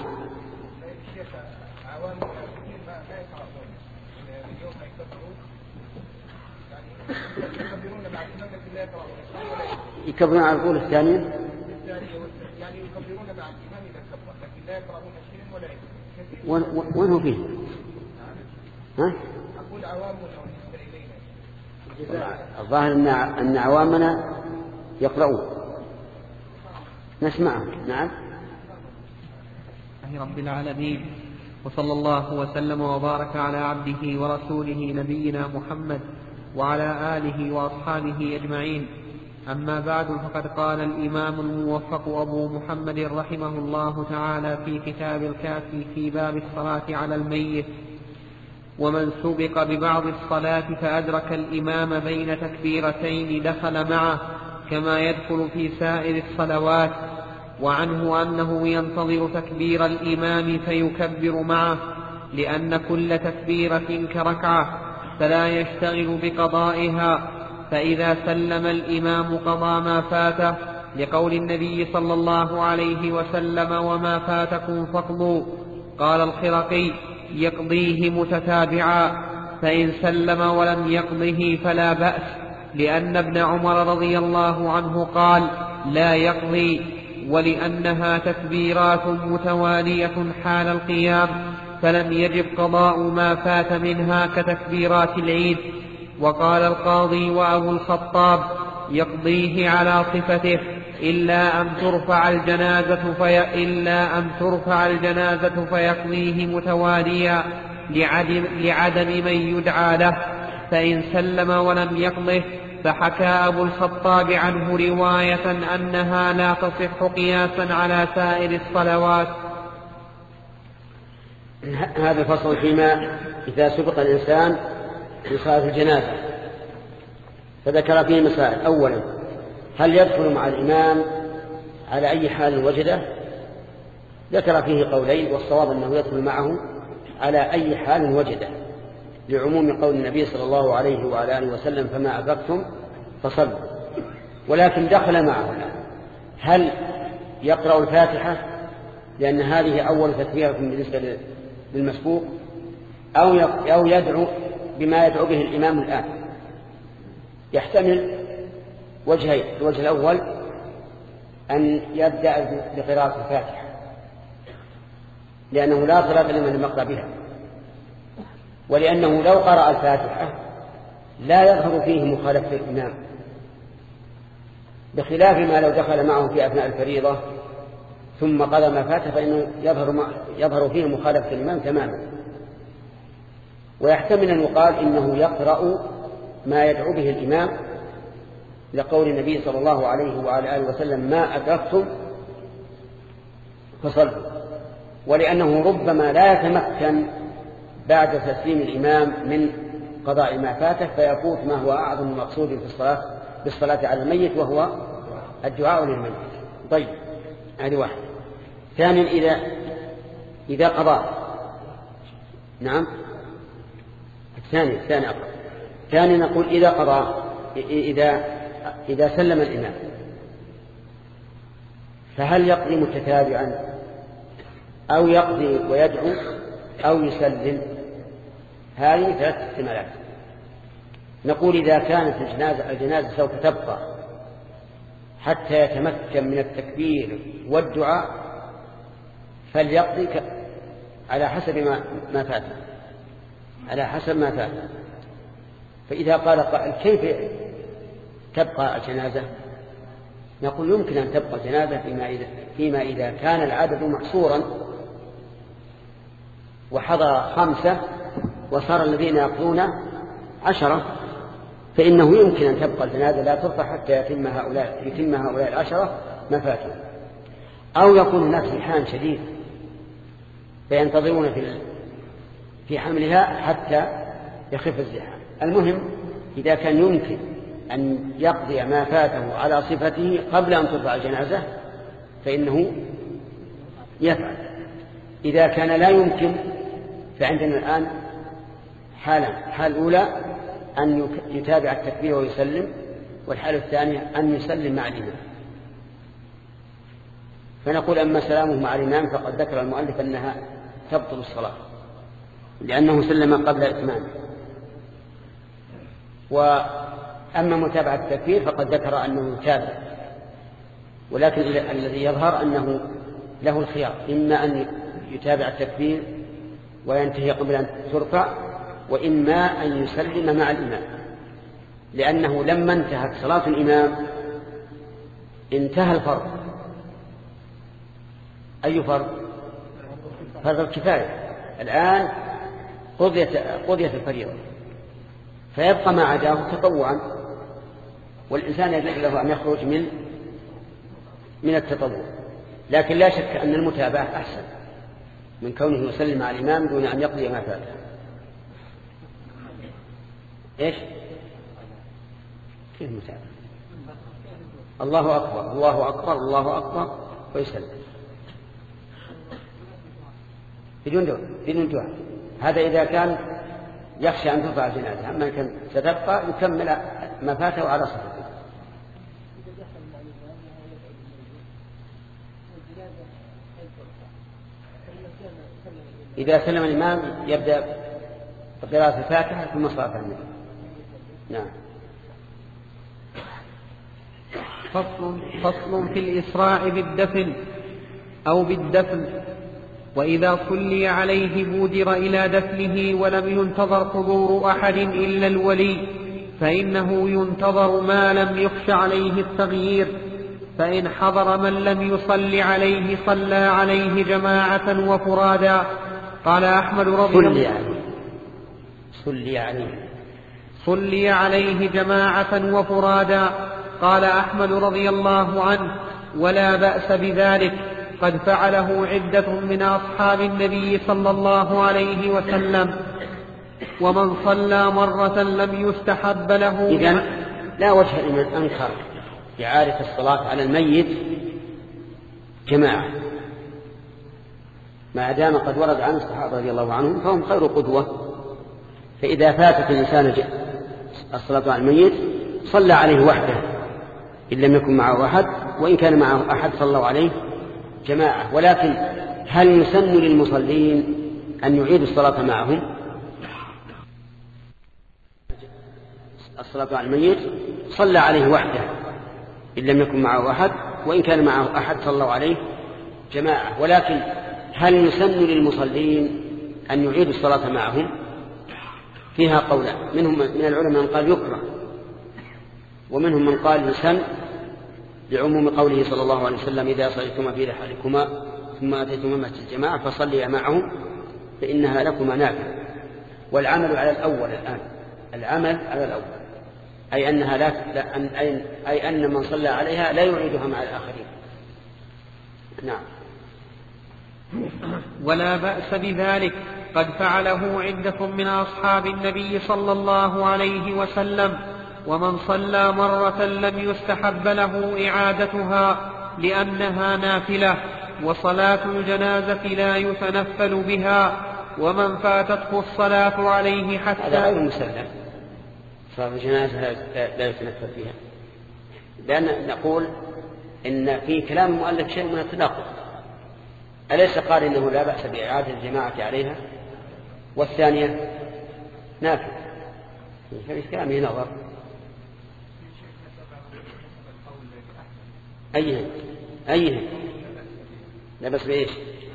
يكبرون على القول الثانية، يعني يكبرون مع الإمام إذا كبر، لكن لا يقرؤون شيئا ولا يكبرون. وين هو فيه؟ ها؟ أقول عوامنا بالنسبة إلينا. الظاهر أن أن عوامنا يقرؤون، نسمعهم. نعم. رب العالمين، وصلى الله وسلم وبارك على عبده ورسوله نبينا محمد وعلى آله وأصحابه أجمعين. أما بعد، فقد قال الإمام الموفق أبو محمد رحمه الله تعالى في كتاب الكافي في باب الصلاة على الميت: ومن سبق ببعض الصلاة فأدرك الإمام بين تكبيرتين دخل معه كما يدخل في سائر الصلوات. وعنه أنه ينتظر تكبير الإمام فيكبر معه، لأن كل تكبيرة كركعة، فلا يشتغل بقضائها، فإذا سلم الإمام قضى ما فاته، لقول النبي صلى الله عليه وسلم وما فاتكم فاقضوا. قال الخرقي يقضيه متتابعا، فإن سلم ولم يقضه فلا بأس، لأن ابن عمر رضي الله عنه قال لا يقضي، ولأنها تكبيرات متوالية حال القيام، فلم يجب قضاء ما فات منها كتكبيرات العيد. وقال القاضي وأبو الخطاب يقضيه على صفته إلا أن ترفع الجنازة في إلا أن ترفع الجنازة فيقضيه متواليا لعدم, لعدم من يدعى له، فإن سلم ولم يقضه. فحكى أبو الخطاب عنه رواية أنها لا تصح قياسا على سائر الصلوات. هذا الفصل فيما إذا سبق الإنسان في صلاة الجنازة، فذكر فيه مسائل. أولا، هل يدخل مع الإمام على أي حال وجده؟ ذكر فيه قولين، والصواب أنه يدخل معه على أي حال وجده، لعموم قول النبي صلى الله عليه وعلى آله وسلم فما أدركتم فصلوا. ولكن دخل معه الآن، هل يقرأ الفاتحة لأن هذه أول تكبيرة بالنسبة للمسبوق، أو يدعو بما يدعو به الإمام الآن؟ يحتمل وجهين. الوجه الأول أن يبدأ بقراءة الفاتحة، لأنه لا صلاة لمن لم يقرأ بها، ولأنه لو قرأ الفاتحة لا يظهر فيه مخالفة الإمام، بخلاف ما لو دخل معه في أثناء الفريضة ثم قضى ما فاته، فإنه يظهر, يظهر فيه مخالفة الإمام تماما. ويحتمل أن يقال إنه يقرأ ما يدعو به الإمام، لقول النبي صلى الله عليه وعلى آله وسلم ما أدركتم فصلوا، ولأنه ربما لا يتمكن بعد تسليم الإمام من قضاء ما فاته، فيفوت ما هو أعظم مقصود في الصلاة بالصلاة على الميت، وهو الدعاء للميت. طيب، هذه واحد. ثانيا، إذا إذا قضى نعم الثاني الثاني أقرأ. ثانيا نقول إذا قضى إذا إذا سلم الإمام، فهل يقضي متتابعا أو يقضي ويدعو أو يسلم؟ هذه ثلاث احتمالات. نقول إذا كانت الجنازة, الجنازة سوف تبقى حتى يتمكن من التكبير والدعاء، فليقضي على حسب ما, ما فات على حسب ما فات. فإذا قال قائل كيف تبقى الجنازة؟ نقول يمكن أن تبقى الجنازة فيما إذا, فيما إذا كان العدد محصورا وحضر خمسة وصار الذين يقضون عشرة، فإنه يمكن أن تبقى الجنازة لا ترفع حتى يتم هؤلاء, يتم هؤلاء العشرة ما فاتوا. أو يكون الناس في حال شديد فينتظرون في في حملها حتى يخف الزحام. المهم إذا كان يمكن أن يقضي ما فاته على صفته قبل أن ترفع الجنازة فإنه يفعل. إذا كان لا يمكن فعندنا الآن حالة: حال الأولى أن يتابع التكبير ويسلم، والحالة الثانية أن يسلم مع الإمام. فنقول أما سلامه مع الإمام فقد ذكر المؤلف أنها تبطل الصلاة لأنه سلم قبل إتمامه، وأما متابعة التكبير فقد ذكر أنه يتابع، ولكن الذي يظهر أنه له الخيار: إما أن يتابع التكبير وينتهي قبل أن ترفع، وإما أن يسلم مع الإمام، لأنه لما انتهت صلاة الإمام انتهى الفرض. أي فرض؟ فرض الكفاية. الآن قضيت قضيت الفريضة، فيبقى ما عداه تطوعا، والإنسان يجوز له أن يخرج من من التطوع، لكن لا شك أن المتابعة أحسن من كونه يسلم مع الإمام دون أن يقضي ما فاته. إيش؟ كيف متابعة؟ الله أكبر الله أكبر الله أكبر ويسلم بدون دعاء بدون دعاء. هذا إذا كان يخشى أن ترفع الجنازة، أما كان ستبقى يكمل ما فاته على صفته. إذا سلم الإمام يبدأ بقراءة الفاتحة ثم صلاة النبي. نعم. فصل, فصل في الإسراع بالدفن أو بالدفن. وإذا صلي عليه بودر إلى دفنه ولم ينتظر حضور أحد إلا الولي فإنه ينتظر ما لم يخش عليه التغيير، فإن حضر من لم يصل عليه صلى عليه جماعة وفرادا. قال أحمد رضي الله عنه صلي عليه صلي عليه جماعة وفرادا. قال أحمد رضي الله عنه ولا بأس بذلك، قد فعله عدة من أصحاب النبي صلى الله عليه وسلم. ومن صلى مرة لم يستحب له. إذن لا وجه لمن أنكر إعادة الصلاة على الميت جماعة ما دام قد ورد عن الصحابة رضي الله عنهم فهم خير قدوة. فإذا فاتت الإنسان الصلاة على الميت صلى عليه وحده إن لم يكن معه أحد، وإن كان معه أحد صلوا عليه جماعة. ولكن هل يسن للمصلين أن يعيدوا الصلاة معهم؟ الصلاة على الميت صلى عليه وحده إن لم يكن معه أحد، وإن كان معه أحد صلوا عليه جماعة. ولكن هل يسن للمصلين أن يعيدوا الصلاة معهم؟ فيها قولان، منهم من العلماء من قال يكره، ومنهم من قال يسن لعموم قوله صلى الله عليه وسلم إذا صليتما في رحالكما ثم أتيتما مسجد الجماعة فصليا معهم فإنها لكما نافلة. والعمل على الأول الآن، العمل على الأول أي أنها لا أي, أي أن من صلى عليها لا يعيدها مع الآخرين. نعم. ولا بأس بذلك، قد فعله عدة من أصحاب النبي صلى الله عليه وسلم. ومن صلى مرة لم يستحب له إعادتها لأنها نافلة، وصلاة الجنازة لا يتنفل بها. ومن فاتته الصلاة عليه حتى هذا غير مسلم، صلاة الجنازة لا يتنفل بها، لأن نقول إن في كلام المؤلف شيء من التناقض. أليس قال إنه لا بأس بإعادة الجماعة عليها والثانية نافل؟ ففي كلامه نظر. أيها أيها لا بأس بإيش؟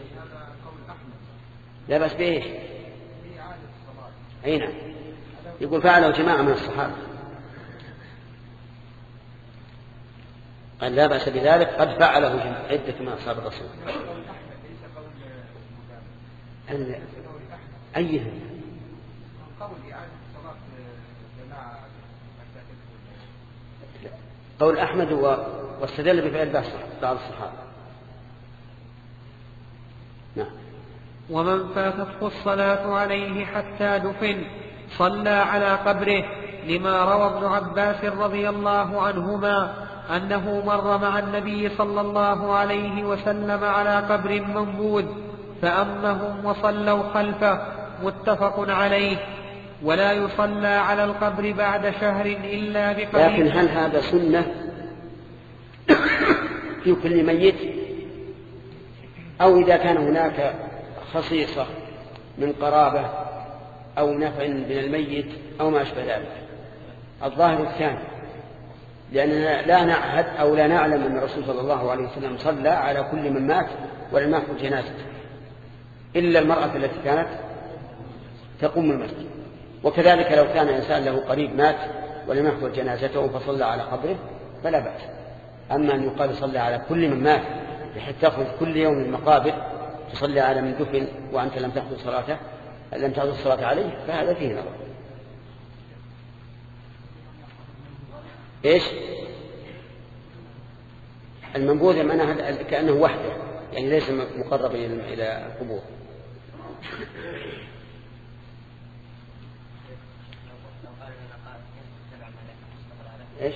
لا بأس بإيش؟ أي نعم، يقول فعله جماعة من الصحابة. قال لا بأس بذلك، قد فعله عدة من أصحاب الرسول. أيها قول أحمد واستدل بفعل بعض الصحابة. نعم. ومن فاتته الصلاة عليه حتى دفن صلى على قبره، لما روى ابن عباس رضي الله عنهما أنه مر مع النبي صلى الله عليه وسلم على قبر منبوذ فأمهم وصلوا خلفه، متفق عليه. ولا يصلى على القبر بعد شهر إلا بقليل. لكن هل هذا سنة في كل ميت، أو إذا كان هناك خصيصة من قرابة أو نفع من الميت أو ما أشبه ذلك؟ الظاهر الثاني، لأننا لا نعهد أو لا نعلم أن الرسول صلى الله عليه وسلم صلى على كل من مات ولم يأخذ جنازته إلا المرأة التي كانت تقوم المسجد. وكذلك لو كان إنسان له قريب مات ولم يأخذ جنازته فصلى على قبره فلا بأس. أما أن يقال صلى على كل من مات بحيث تأخذ كل يوم المقابر تصلي على من دفن وأنت لم تأخذ صلاته لم تأخذ الصلاة عليه، فهذا فيه نظر. إيش المنبوذ؟ معناه كأنه وحده، يعني ليس مقرب إلى القبور. إيش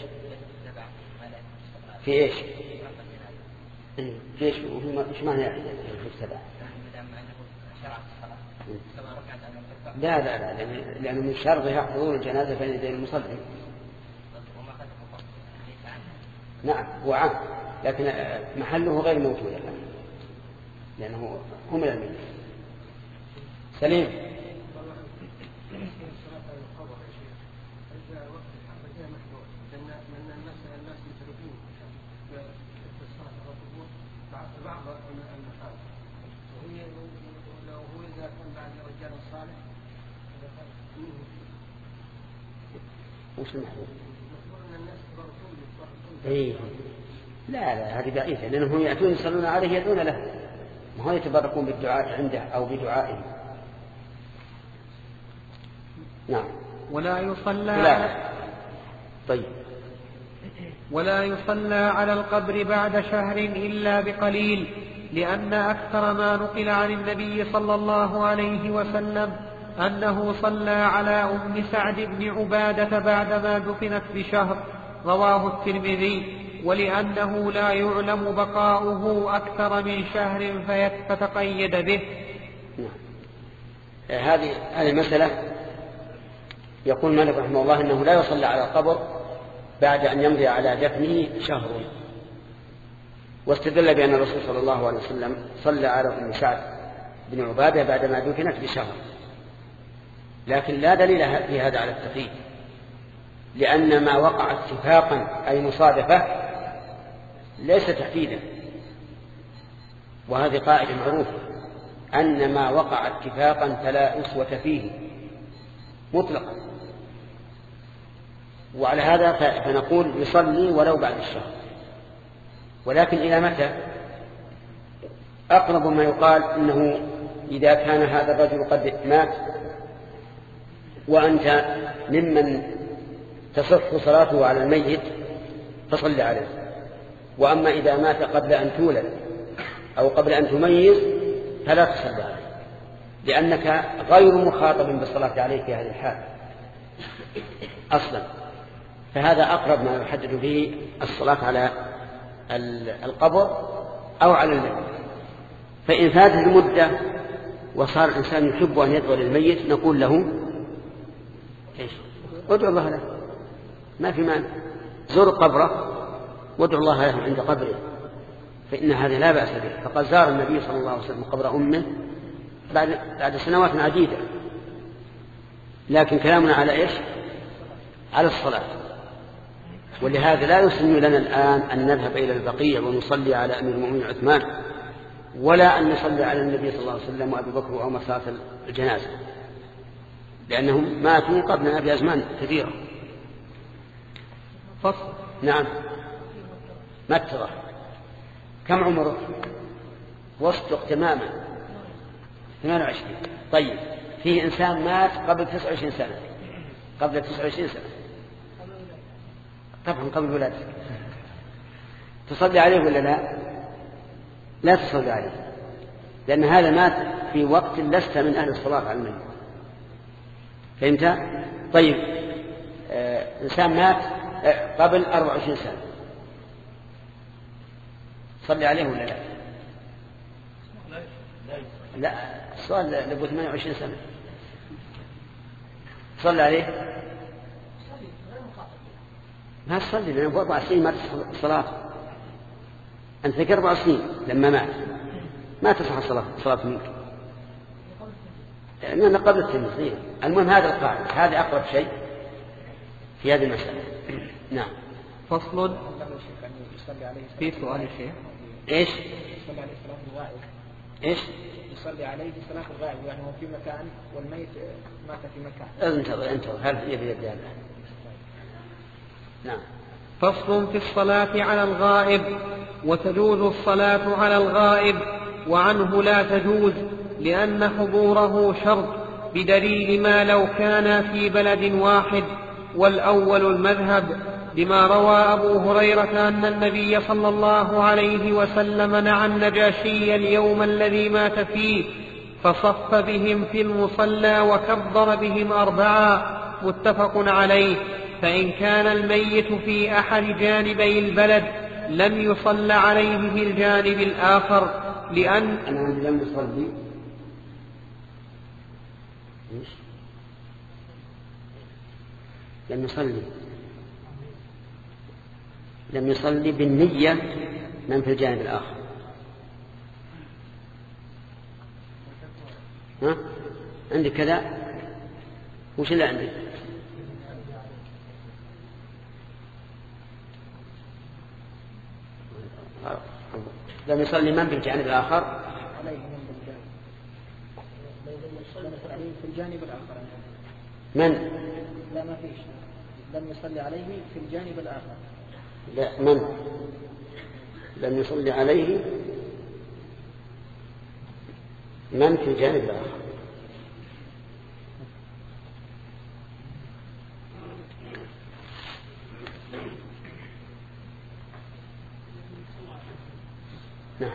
في إيش في إيش وش معنى في السبع؟ لا لا لا لأن لأنه من شرطها حضور الجنازة بين يدي المصلي. نعم هو عام لكن محله غير موجود الآن لأنه هم من الميت. سليم. وش المحظور؟ إيه لا لا هذه بعيدة لأنهم يأتون يصلون عليه يدعون له ما هو يتبركون بالدعاء عنده أو بدعائه. نعم. ولا يصلى لا. طيب. ولا يصلى على القبر بعد شهر إلا بقليل لأن أكثر ما نقل عن النبي صلى الله عليه وسلم أنه صلى على أم سعد بن عبادة بعدما دفنت بشهر رواه الترمذي ولأنه لا يعلم بقاؤه أكثر من شهر فتقيد به. هذه هذه المسألة يقول مالك رحمه الله إنه لا يصلى على القبر بعد أن يمضي على دفنه شهر واستدل بأن الرسول صلى الله عليه وسلم صلى على أم سعد بن عبادة بعدما دفنت بشهر لكن لا دليل في هذا على التقييد لأن ما وقع اتفاقا أي مصادفة ليس تحديدا وهذه قاعدة معروفة أن ما وقع اتفاقا فلا أسوة فيه مطلقا وعلى هذا فنقول يصلي ولو بعد الشهر ولكن إلى متى؟ أقرب ما يقال إنه إذا كان هذا الرجل قد مات وأنت ممن تصح صلاته على الميت فصل عليه وأما إذا مات قبل أن تولد أو قبل أن تميز فلا تصل عليه لأنك غير مخاطب بالصلاة عليه في هذه الحال أصلا فهذا أقرب ما يحدد به الصلاة على القبر أو على الميت. فإن فاتت المدة وصار الإنسان يحب أن يدعو للميت نقول له إيش؟ ادعو الله له ما في مانع زور قبره وادعو الله له عند قبره فإن هذا لا بأس به فقد زار النبي صلى الله عليه وسلم قبر أمه بعد, بعد سنوات عديدة لكن كلامنا على إيش؟ على الصلاة ولهذا لا يسن لنا الآن أن نذهب إلى البقيع ونصلي على أمير المؤمنين عثمان ولا أن نصلي على النبي صلى الله عليه وسلم وأبي بكر وعمر صلاة الجنازة لأنهم ماتوا قبلنا بأزمان كثيرة. فصل. نعم ما ترى كم عمره؟ وسطك تماما ثمانية وعشرين. طيب فيه إنسان مات قبل تسعة وعشرين سنة قبل تسعة وعشرين سنة طبعا قبل ولادتك تصلي عليه ولا لا؟ لا تصلي عليه لأن هذا مات في وقت لست من أهل الصلاة على الميت فهمت؟ طيب آه إنسان مات آه قبل أربع وعشرين سنة صلي عليه ولا لا؟ لا السؤال لابد ثمانية وعشرين سنة صلي عليه ما تصلي لأنه أربع سنين ما تصح الصلاة أنت فيك أربع سنين لما مات ما تصح الصلاة صلاة منك لأننا قبل التمييز. المهم هذا القاعدة هذا أقرب شيء في هذه المسألة. نعم. فصل. في سؤال الشيخ إيش؟ يصلي عليه صلاة الغائب. إيش؟ يصلي عليه صلاة الغائب يعني هو في مكان والميت مات في مكان. انتظر انتظر هل يبي يبدأ هذا؟ نعم. فصل في الصلاة على الغائب. وتجوز الصلاة على الغائب وعنه لا تجوز لأن حضوره شرط بدليل ما لو كان في بلد واحد والأول المذهب لما روى أبو هريرة أن النبي صلى الله عليه وسلم نعى النجاشي اليوم الذي مات فيه فصف بهم في المصلى وكبر بهم أربعا متفق عليه. فإن كان الميت في أحد جانبي البلد لم يصل عليه في الجانب الآخر لأن أنا لم يصلي لم يصلي لم يصلي بالنية من في الجانب الآخر. ها؟ عندك كذا؟ وش اللي عندك؟ لم يصلي من في الجانب الآخر؟ في الجانب الآخر. من؟ لا ما فيش. لم يصلي عليه في الجانب الآخر. لا من؟ لم يصلي عليه من في الجانب الآخر. نعم.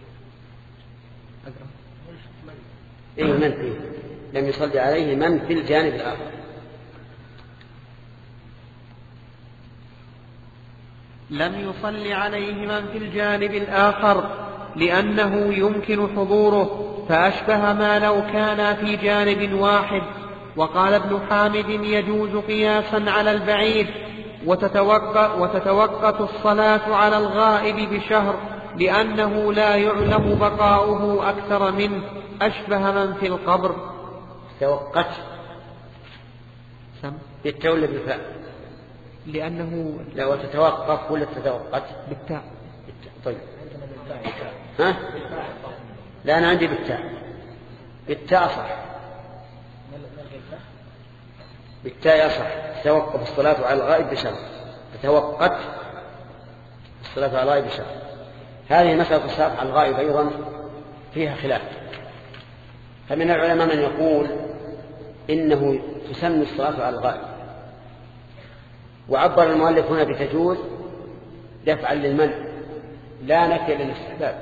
إيه من فيه؟ لم يصلي عليه من في الجانب الآخر. لم يصل عليه من في الجانب الآخر لأنه يمكن حضوره، فأشبه ما لو كان في جانب واحد. وقال ابن حامد يجوز قياسا على البعيد، وتتوقت, وتتوقت الصلاة على الغائب بشهر لأنه لا يعلم بقاؤه أكثر منه، أشبه من في القبر. توقت سم بالتولى بالفاء لأنه لا وتتوقف ولا تتوقت بالتاء. طيب ها؟ لا أنا عندي بالتاء. بالتاء صح. بالتاء يصح. توقف الصلاة على الغائب بشرط. تتوقت الصلاة على الغائب بشرط. هذه مسألة الصلاة على الغائب أيضا فيها خلاف. فمن العلماء من يقول إنه تسن الصلاة على الغائب، وعبر المؤلف هنا بتجوز دفعا للمنع لا نفي للاستحباب.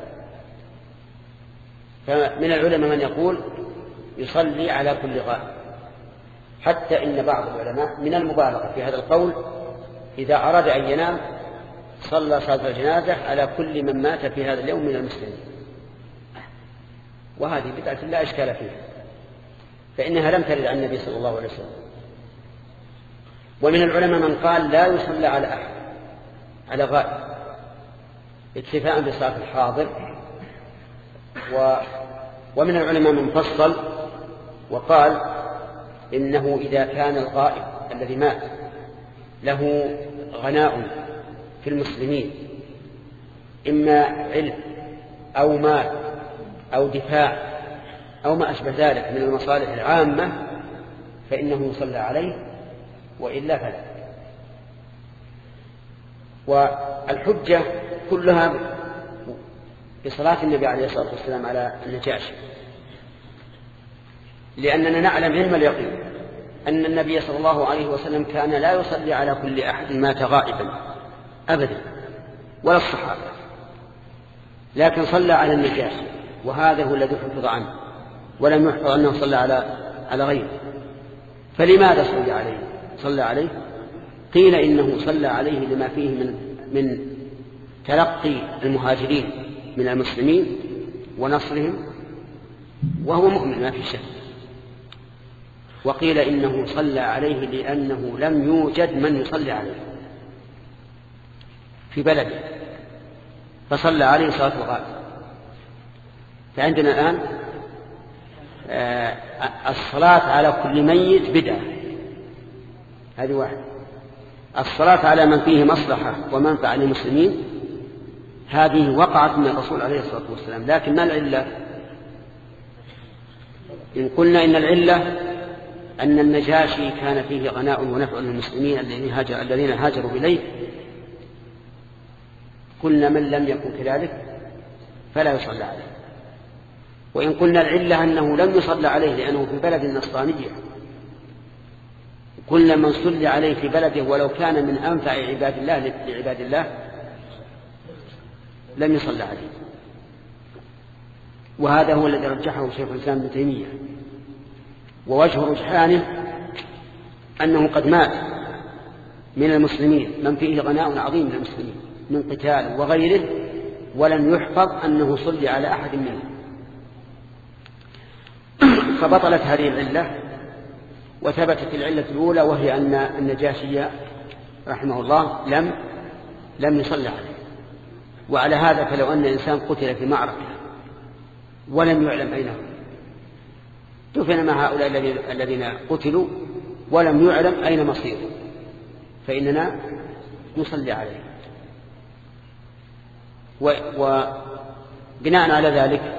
فمن العلماء من يقول يصلي على كل غائب، حتى إن بعض العلماء من المبالغة في هذا القول إذا أراد أن ينام صلى صلاة الجنازة على كل من مات في هذا اليوم من المسلمين، وهذه بدعة لا إشكال فيها، فإنها لم ترد عن النبي صلى الله عليه وسلم. ومن العلماء من قال لا يصلى على أحد على غائب اكتفاء بصلاة الحاضر. و ومن العلماء من فصل وقال إنه إذا كان الغائب الذي مات له غناء في المسلمين إما علم أو مال أو دفاع أو ما أشبه ذلك من المصالح العامة فإنه يصلى عليه، وإلا فلا. والحجة كلها بصلاة النبي عليه الصلاة والسلام على النجاشي، لأننا نعلم علم اليقين أن النبي صلى الله عليه وسلم كان لا يصلي على كل أحد مات غائبا أبدا ولا الصحابة، لكن صلى على النجاشي، وهذا هو الذي حفظ عنه، ولم يحفظ أنه صلى على على غيره. فلماذا صلى عليه؟ صلى عليه قيل إنه صلى عليه لما فيه من من تلقي المهاجرين من المسلمين ونصرهم، وهو مؤمن ما في شك. وقيل إنه صلى عليه لأنه لم يوجد من يصلي عليه في بلده فصلى عليه صلاة الغائب. فعندنا الآن الصلاة على كل ميت بدعة، هذه واحد. الصلاة على من فيه مصلحة ومنفعة للمسلمين هذه وقعت من الرسول عليه الصلاة والسلام. لكن ما العلة؟ إن قلنا إن العلة أن النجاشي كان فيه غناء ونفع للمسلمين الذين هاجروا إليه، قلنا من لم يكن كذلك فلا يصلى عليه. وإن قلنا العلة أنه لم يصلى عليه لأنه في بلد النصرانية، قلنا من صلى عليه في بلده ولو كان من أنفع عباد الله لعباد الله لم يصلى عليه. وهذا هو الذي رجحه شيخ الإسلام ابن تيمية. ووجه رجحانه أنه قد مات من المسلمين من فيه غناء عظيم من المسلمين من قتال وغيره ولم يحفظ أنه صلي على أحد منهم، فبطلت هذه العلة وثبتت العلة الأولى وهي أن النجاشي رحمه الله لم لم يصلي عليه. وعلى هذا فلو أن إنسان قتل في معركة ولم يعلم أين هو، دفن مع هؤلاء الذين قتلوا ولم يعلم أين مصيره، فإننا نصلي عليه. وبناء على ذلك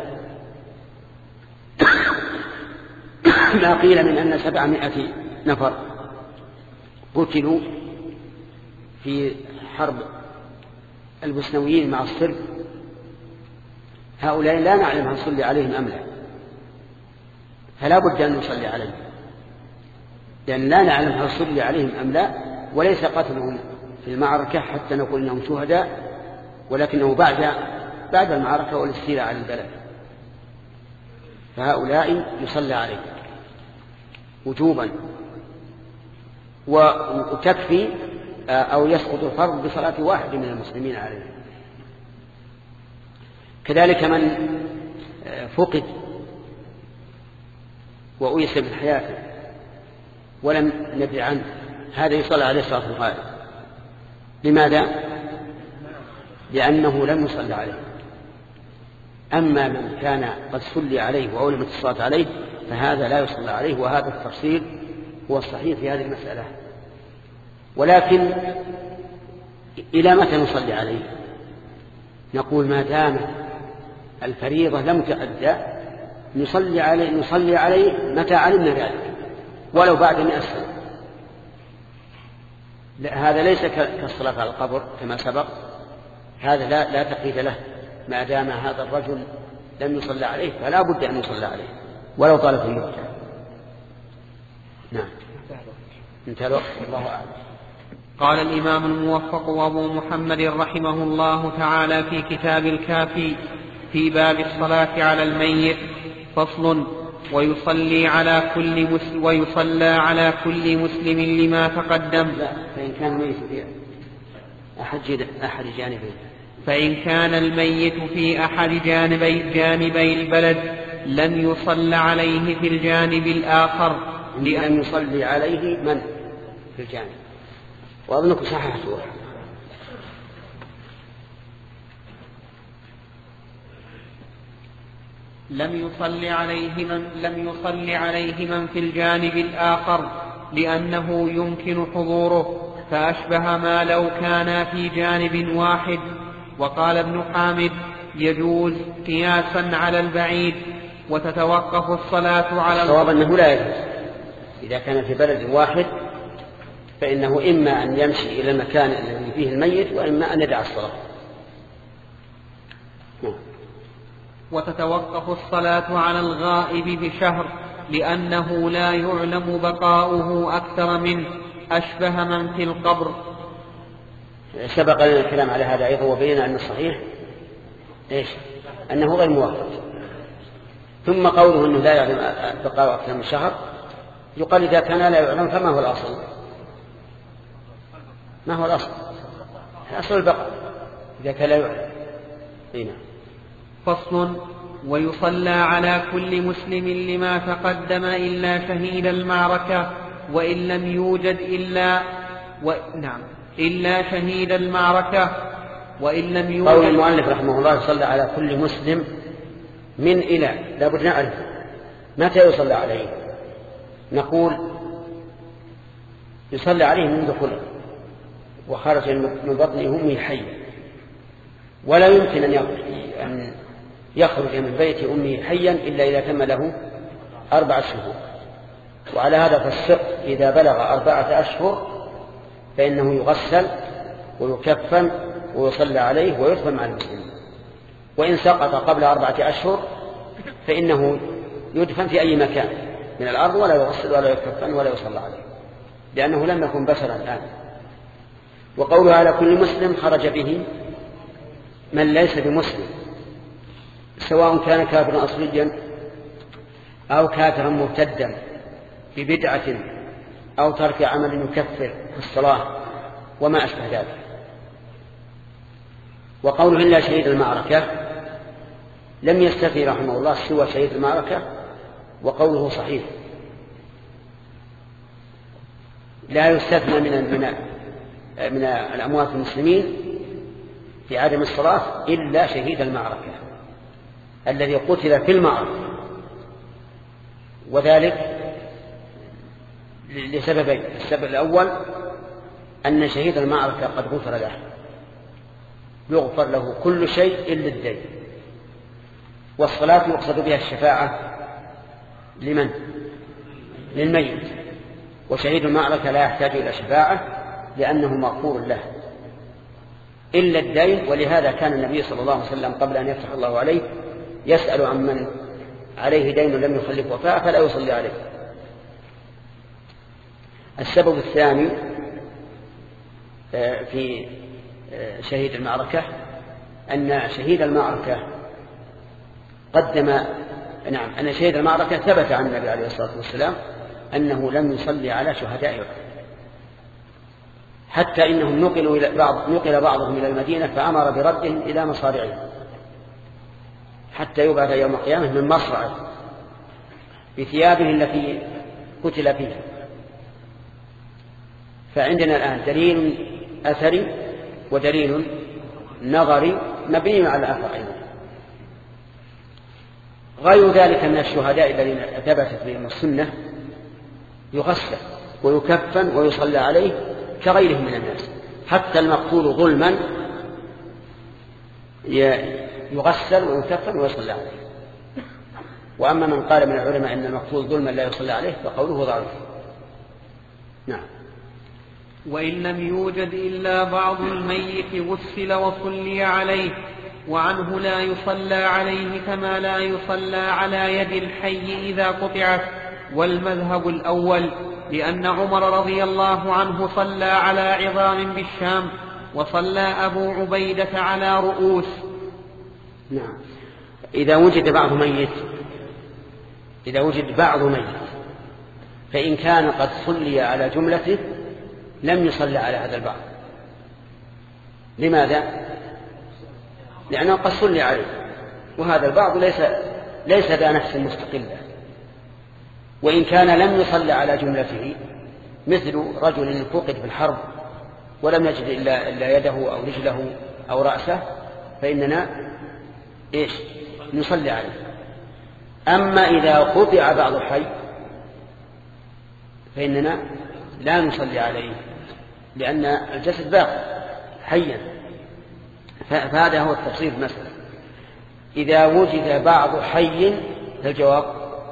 ما قيل من أن سبعمائة نفر قتلوا في حرب البوسنويين مع الصرب، هؤلاء لا نعلم هل نصلي عليهم أم لا، فلا بد أن نصلي عليهم، لأن لا نعلم هل نصلي عليهم أم لا، وليس قتلهم في المعركة حتى نقول إنهم شهداء، ولكنه بعد بعد المعركة والاستيلاء على البلد، فهؤلاء يصلى عليهم وجوبا، وتكفي أو يسقط الفرض بصلاة واحد من المسلمين عليه. كذلك من فقد وأيس من حياته ولم ندري عنه، هذا يصلى عليه صلاة الغائب. لماذا؟ لأنه لم يصلى عليه. أما من كان قد صلي عليه وأولمت الصلاة عليه فهذا لا يصلى عليه، وهذا التفصيل هو الصحيح في هذه المسألة. ولكن إلى متى نصلي عليه؟ نقول ما دام الفريضة لم تؤدى نصلي عليه نصلي عليه متى علمنا ذلك، ولو بعد مئة سنة. هذا ليس كالصلاة على القبر كما سبق، هذا لا, لا تقييد له، ما دام هذا الرجل لم يصلى عليه فلا بد أن يصلى عليه ولو طالت المدة. نعم، انتهى الوقت، الله أعلم. قال الإمام الموفق أبو محمد رحمه الله تعالى في كتاب الكافي في باب الصلاة على الميت: فصل: ويصلي على كل مسلم ويصلى على كل مسلم لما تقدم. لا، فإن كان الميت في أحد أحد جانبين فإن كان الميت في أحد جانبي جانبي البلد لم يصلى عليه في الجانب الآخر، لأن يصلي عليه من في الجانب. وأظنك صححتها. لم يصلي عليه من لم يصلي عليه من في الجانب الآخر لأنه يمكن حضوره، فأشبه ما لو كان في جانب واحد. وقال ابن حامد: يجوز قياسا على البعيد، وتتوقف الصلاة على الصواب أنه لا يجوز. إذا كان في بلد واحد فإنه إما أن يمشي إلى المكان الذي فيه الميت، وإما أن يدع الصلاة. وتتوقف الصلاة على الغائب بشهر لأنه لا يعلم بقاؤه أكثر منه، أشبه من في القبر. سبق لنا الكلام على هذا أيضا، وبينا أن الصحيح إيش؟ أنه غير موافق. ثم قوله أنه لا يعلم بقاؤه أكثر من شهر، يقال إذا كان لا يعلم فما هو الأصل؟ ما هو الأصل؟ أصل البقاء إذا كان لا يعلم. هنا فصل: ويصلى على كل مسلم لما تقدم إلا شهيد المعركة، وإن لم يوجد إلا و... نعم إلا شهيد المعركة وإن لم يوجد. قول المؤلف رحمه الله: يصلى على كل مسلم من إلى، لا بد نعرف متى يصلى عليه. نقول يصلى عليه من دخوله وخرج من بطن أمه حيا، ولا يمكن أن يخرج من بيت أمه حيا إلا إذا تم له أربعة شهور. وعلى هذا فالسقط إذا بلغ أربعة أشهر فإنه يغسل ويكفن ويصلى عليه ويدفن مع المسلمين. وإن سقط قبل أربعة أشهر فإنه يدفن في أي مكان من الأرض، ولا يغسل ولا يكفن ولا يصلى عليه، لأنه لم يكن بشرا الآن. وقوله على كل مسلم خرج به من ليس بمسلم، سواء كان كافرا أصليا أو كافرا مرتدا ببدعة أو ترك عمل يكفر في الصلاة وما أشبه ذلك. وقوله إلا شهيد المعركة لم يستفي رحمه الله سوى شهيد المعركة، وقوله صحيح، لا يستثنى من من الأموات المسلمين في عدم الصلاة إلا شهيد المعركة الذي قتل في المعركة، وذلك لسببين. السبب الأول أن شهيد المعركة قد غفر له، يغفر له كل شيء إلا الدين. والصلاة يقصد بها الشفاعة لمن؟ للميت. وشهيد المعركة لا يحتاج إلى شفاعة لأنه مغفور له إلا الدين. ولهذا كان النبي صلى الله عليه وسلم قبل أن يفتح الله عليه يسأل عن من عليه دين لم يخلف وفاء فلا يصلي عليه. السبب الثاني في شهيد المعركة أن شهيد المعركة قدم نعم أن شهيد المعركة ثبت عن النبي عليه الصلاة والسلام أنه لم يصلي على شهداء أحد، حتى إنهم نقلوا إلى بعض نقل بعضهم إلى المدينة فأمر بردهم إلى مصارعهم حتى يبعث يوم القيامة من مصرعه بثيابه التي قتل فيها. فعندنا الآن دليل أثري ودليل نظري مبني على الأثر أيضا. غير ذلك أن الشهداء الذين ثبتت بهم السنة يغسل ويكفن ويصلى عليه كغيره من الناس، حتى المقتول ظلما يغسل ويكفن ويصلى عليه. وأما من قال من العلماء أن المقتول ظلما لا يصلى عليه فقوله ضعيف. نعم. وإن لم يوجد إلا بعض الميت غسل وصلي عليه، وعنه لا يصلى عليه كما لا يصلى على يد الحي إذا قطعت. والمذهب الأول لأن عمر رضي الله عنه صلى على عظام بالشام، وصلى أبو عبيدة على رؤوس. نعم. إذا وجد بعض ميت إذا وجد بعض ميت فإن كان قد صلي على جملته لم يصلى على هذا البعض. لماذا؟ لأنه قد صلي عليه، وهذا البعض ليس ليس ذا نفس مستقلة. وإن كان لم يصلى على جملته مثل رجل فقد في الحرب ولم يجد إلا, إلا يده أو رجله أو رأسه فإننا إيش؟ نصلي عليه. أما إذا قطع بعض الحي فإننا لا نصلي عليه لأن الجسد باقي حيا. فهذا هو التفصيل في المسألة. إذا وجد بعض حي فالجواب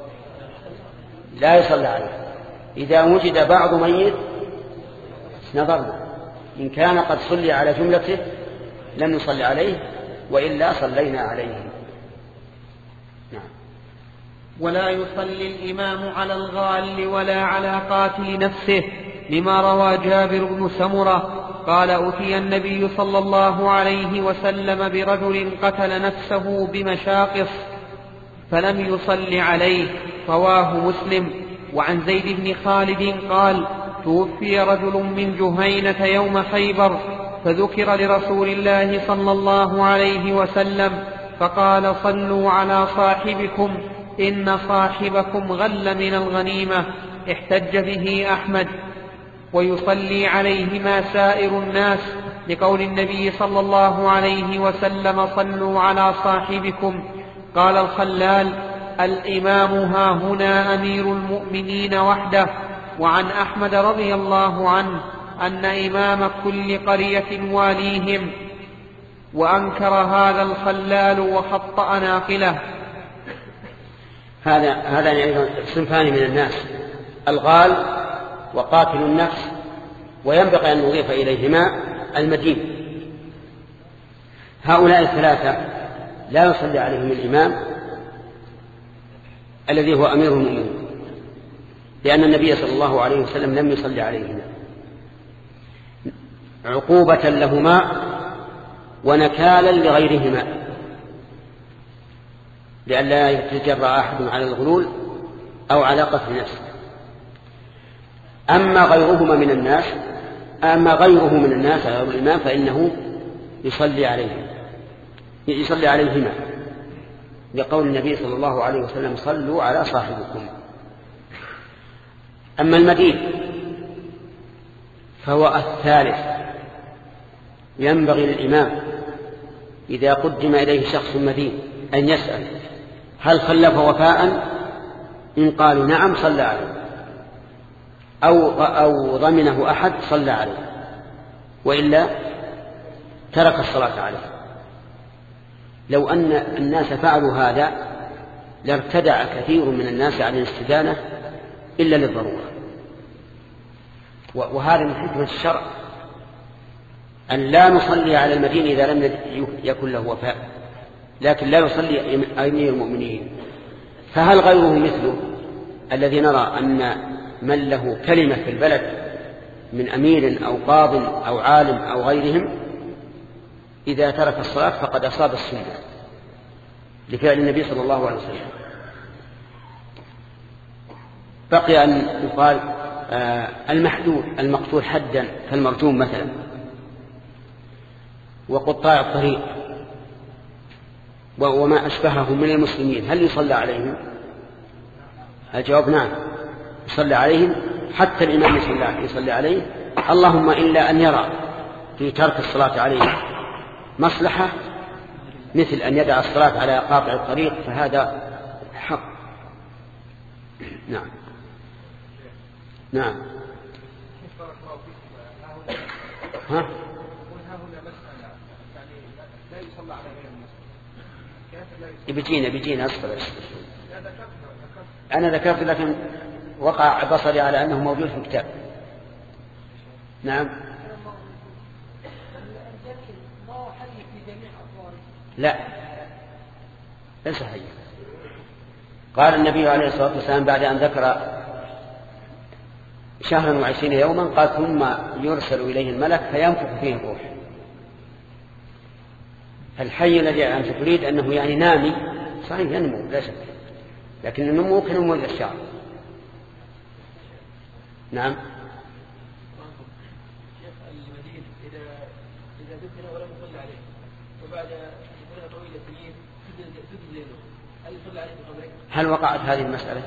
لا يصلى عليه. إذا وجد بعض ميت نظرنا، إن كان قد صلي على جملته لن نصلي عليه، وإلا صلينا عليه. نعم. ولا يصلي الإمام على الغال ولا على قاتل نفسه، لما روى جابر بن سمرة قال: أتي النبي صلى الله عليه وسلم برجل قتل نفسه بمشاقص فلم يصل عليه، رواه مسلم. وعن زيد بن خالد قال: توفي رجل من جهينة يوم خيبر فذكر لرسول الله صلى الله عليه وسلم فقال: صلوا على صاحبكم إن صاحبكم غل من الغنيمة. احتج به أحمد. ويصلي عليهما سائر الناس لقول النبي صلى الله عليه وسلم: صلوا على صاحبكم. قال الخلال: الإمام ها هنا أمير المؤمنين وحده. وعن أحمد رضي الله عنه أن إمام كل قرية واليهم. وأنكر هذا الخلال وخطأ ناقله. هذا هذا أيضا صنفان من الناس: الغال وقاتل النفس، وينبغي أن نضيف إليهما المدين. هؤلاء الثلاثة لا يصلي عليهم الإمام الذي هو أمير المؤمنين، لأن النبي صلى الله عليه وسلم لم يصلي عليهما عقوبة لهما ونكالا لغيرهما، لئلا يتجرأ أحد على الغلول أو على قتل نفسه. أما غيرهما من الناس أما غيره من الناس غير الإمام فإنه يصلي عليهم يصلي عليهما لقول النبي صلى الله عليه وسلم: صلوا على صاحبكم. أما المدين فهو الثالث. ينبغي للإمام إذا قدم إليه شخص مدين أن يسأل هل خلف وفاء؟ إن قالوا نعم صلى عليه، أو, أو ضمنه أحد صلى عليه، وإلا ترك الصلاة عليه. لو أن الناس فعلوا هذا لارتدع كثير من الناس عن الاستدانة إلا للضرورة. وهذا من حكمة الشرع أن لا نصلي على المدين إذا لم يكن له وفاء، لكن لا يصلي أمير المؤمنين. فهل غيره مثله الذي نرى أن من له كلمة في البلد من أمير أو قاض أو عالم أو غيرهم إذا ترك الصلاة فقد أصاب السنة لفعل النبي صلى الله عليه وسلم. بقي أن يقال آه المحدود المقتول حدا كالمرجوم مثلا وقطاع الطريق وما أشبهه من المسلمين، هل يصلى عليهم؟ الجواب نعم، يصلى عليهم، حتى الإمام يصلى عليه، اللهم إلا أن يرى في ترك الصلاة عليه مصلحة مثل أن يدع الصلاة على قاطع الطريق فهذا حق. نعم نعم ها بيجينا بيجينا أصبر. أنا ذكرت لكن وقع بصري على أنه موجود في الكتاب. نعم لا ليس حي. قال النبي عليه الصلاة والسلام بعد أن ذكر شهرا وعشرين يوما قال ثم يرسل إليه الملك فينفخ فيه الروح. الحي الذي أنت تريد أنه يعني نامي صحيح ينمو لا شك، لكن النمو كنمو الأشجار. نعم شيخ المدين إذا إذا دفن ولم يصلى عليه وبعد سنة طويلة سنين سجد ليله هل يصلى عليه في قبره؟ هل وقعت هذه المسألة؟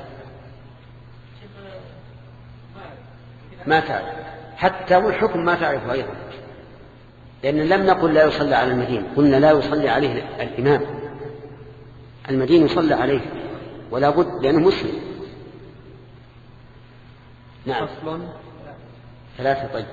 ما تعرف، حتى والحكم ما تعرفه أيضا، لأن لم نقل لا يصلى على المدين، قلنا لا يصلي عليه الإمام. المدين يصلى عليه ولا بد لأنه مسلم. نعم فصل ثلاثة. طيب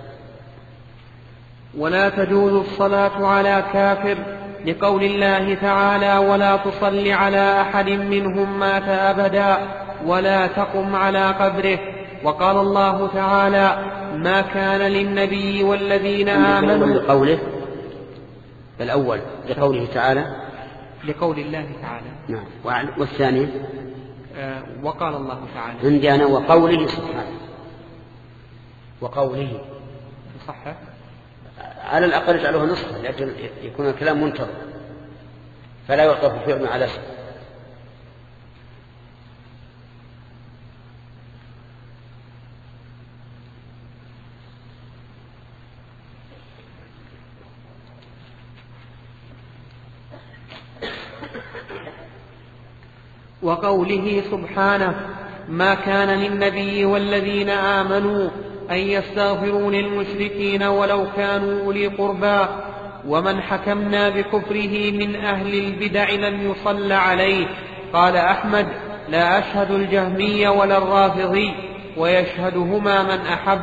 ولا تجوز الصلاة على كافر لقول الله تعالى ولا تصل على أحد منهم مات أبدا ولا تقم على قبره. وقال الله تعالى ما كان للنبي والذين آمنوا لقوله الأول لقوله تعالى لقول الله تعالى. نعم والثاني آه وقال الله تعالى عندي أنا وقوله سبحانه وقوله صح على الأقل اجعله نصفا لأجل يكون الكلام منتظم فلا يعطف فعل على اسم. وقوله سبحانه ما كان للنبي والذين آمنوا أن يستغفروا للمشركين ولو كانوا أولي قربى ومن حكمنا بكفره من أهل البدع لم يصل عليه. قال أحمد لا أشهد الجهمي ولا الرافضي ويشهدهما من أحب.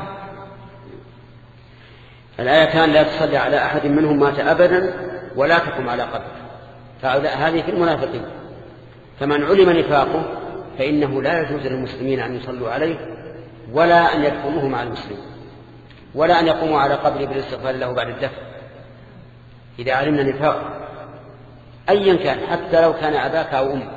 الآيتان لا تصلي على أحد منهم مات أبدا ولا تقم على قبره، فهذه في المنافقين. فمن علم نفاقه فإنه لا يجوز للمسلمين أن يصلوا عليه ولا أن يدفنوه مع المسلمين ولا أن يقوموا على قبره بالاستغفار له بعد الدفن إذا علمنا نفاقه أيا كان حتى لو كان أباك أو أمك.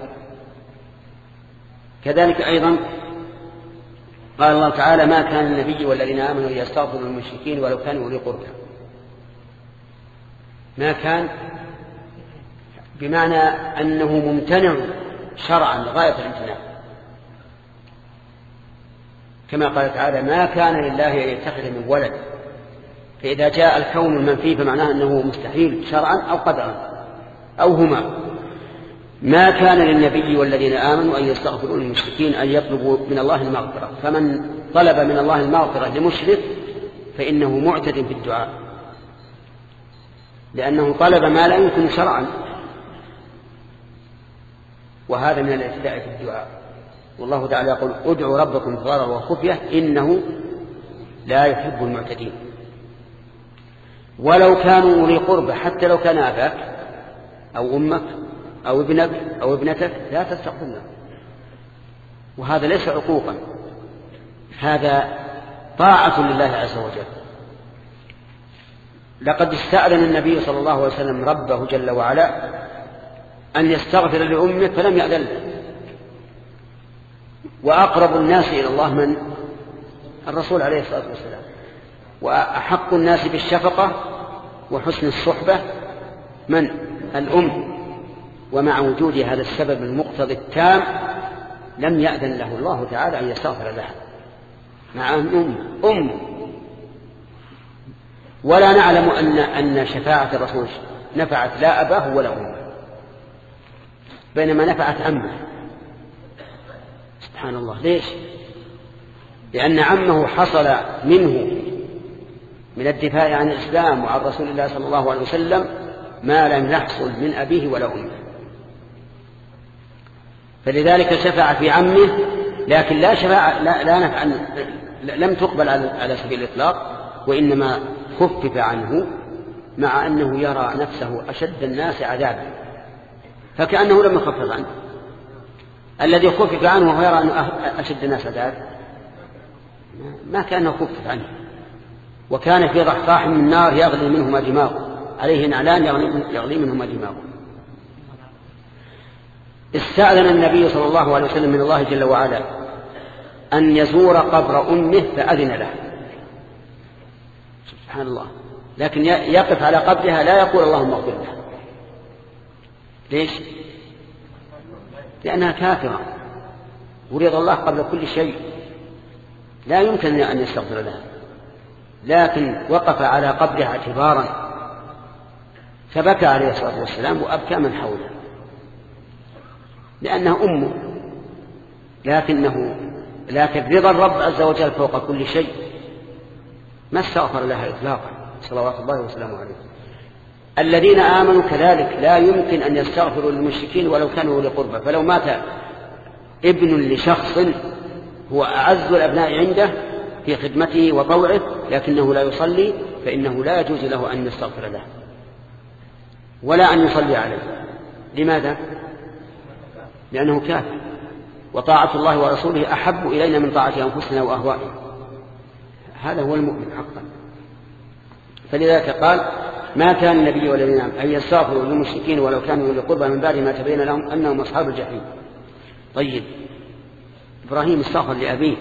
كذلك أيضا قال الله تعالى ما كان النبي والذين آمنوا يستغفروا للمشركين ولو كانوا أولي قربى. ما كان بمعنى أنه ممتنع شرعا لغاية الامتناع، كما قال تعالى ما كان لله أن يتخذ من ولد، فإذا جاء الكون المنفي فمعناه أنه مستحيل شرعا أو قدرا أو هما. ما كان للنبي والذين آمنوا أن يستغفروا للمشركين أن يطلبوا من الله المغفرة، فمن طلب من الله المغفرة لمشرك فإنه معتد في الدعاء، لأنه طلب ما لا يمكن شرعا، وهذا من الاعتداء في الدعاء. والله تعالى يقول ادعوا ربكم ضررا وخفية إنه لا يحب المعتدين. ولو كانوا أولي قربى، حتى لو كان أباك أو أمك أو ابنك أو ابنتك لا تستغفر له، وهذا ليس عقوقا، هذا طاعة لله عز وجل. لقد استأذن النبي صلى الله عليه وسلم ربه جل وعلا أن يستغفر لأمه فلم يأذن له. وأقرب الناس إلى الله من؟ الرسول عليه الصلاة والسلام. وأحق الناس بالشفقة وحسن الصحبة من؟ الأم. ومع وجود هذا السبب المقتضي التام لم يأذن له الله تعالى أن يستغفر لها، مع أم أم ولا نعلم أن أن شفاعة الرسول نفعت لا أباه ولا أمه، بينما نفعت عمه. سبحان الله. ليش؟ لأن عمه حصل منه من الدفاع عن الإسلام وعن رسول الله صلى الله عليه وسلم ما لم يحصل من أبيه ولا أمه، فلذلك شفع في عمه، لكن لا شفاعة لا, لا نفع لم تقبل على سبيل الإطلاق، وإنما خفف عنه، مع أنه يرى نفسه أشد الناس عذابا، فكأنه لم يخفف عنه. الذي خفف عنه وهو يرى أنه أشد الناس عذابا ما كأنه خفف عنه، وكان في ضحضاح من النار يغلي منهما دماغه، عليه نعلان يغلي منهما دماغه. استأذن النبي صلى الله عليه وسلم من الله جل وعلا أن يزور قبر أمه فأذن له. سبحان الله. لكن يقف على قبرها لا يقول اللهم اغفر له. ليش؟ لأنها كافرة ورضا الله قبل كل شيء، لا يمكن أن يستغفر لها، لكن وقف على قبرها اعتبارا، فبكى عليه الصلاة والسلام وأبكى من حوله لأنها أمه، لكنه لكن رضا الرب عز وجل فوق كل شيء، ما استغفر لها إطلاقا صلوات الله وسلامه عليه. الذين آمنوا كذلك لا يمكن أن يستغفروا للمشركين ولو كانوا أولي قربى، فلو مات ابن لشخص هو أعز الأبناء عنده في خدمته وطوعه لكنه لا يصلي، فإنه لا يجوز له أن يستغفر له ولا أن يصلي عليه. لماذا؟ لأنه كافر، وطاعة الله ورسوله أحب إلينا من طاعة أنفسنا وأهوائنا. هذا هو المؤمن حقا. فلذلك قال ما كان النبي والذين آمنوا أن يستغفروا للمشركين ولو كانوا أولي قربى من بعد ما تبين لهم أنهم أصحاب الجحيم. طيب، إبراهيم استغفر لأبيه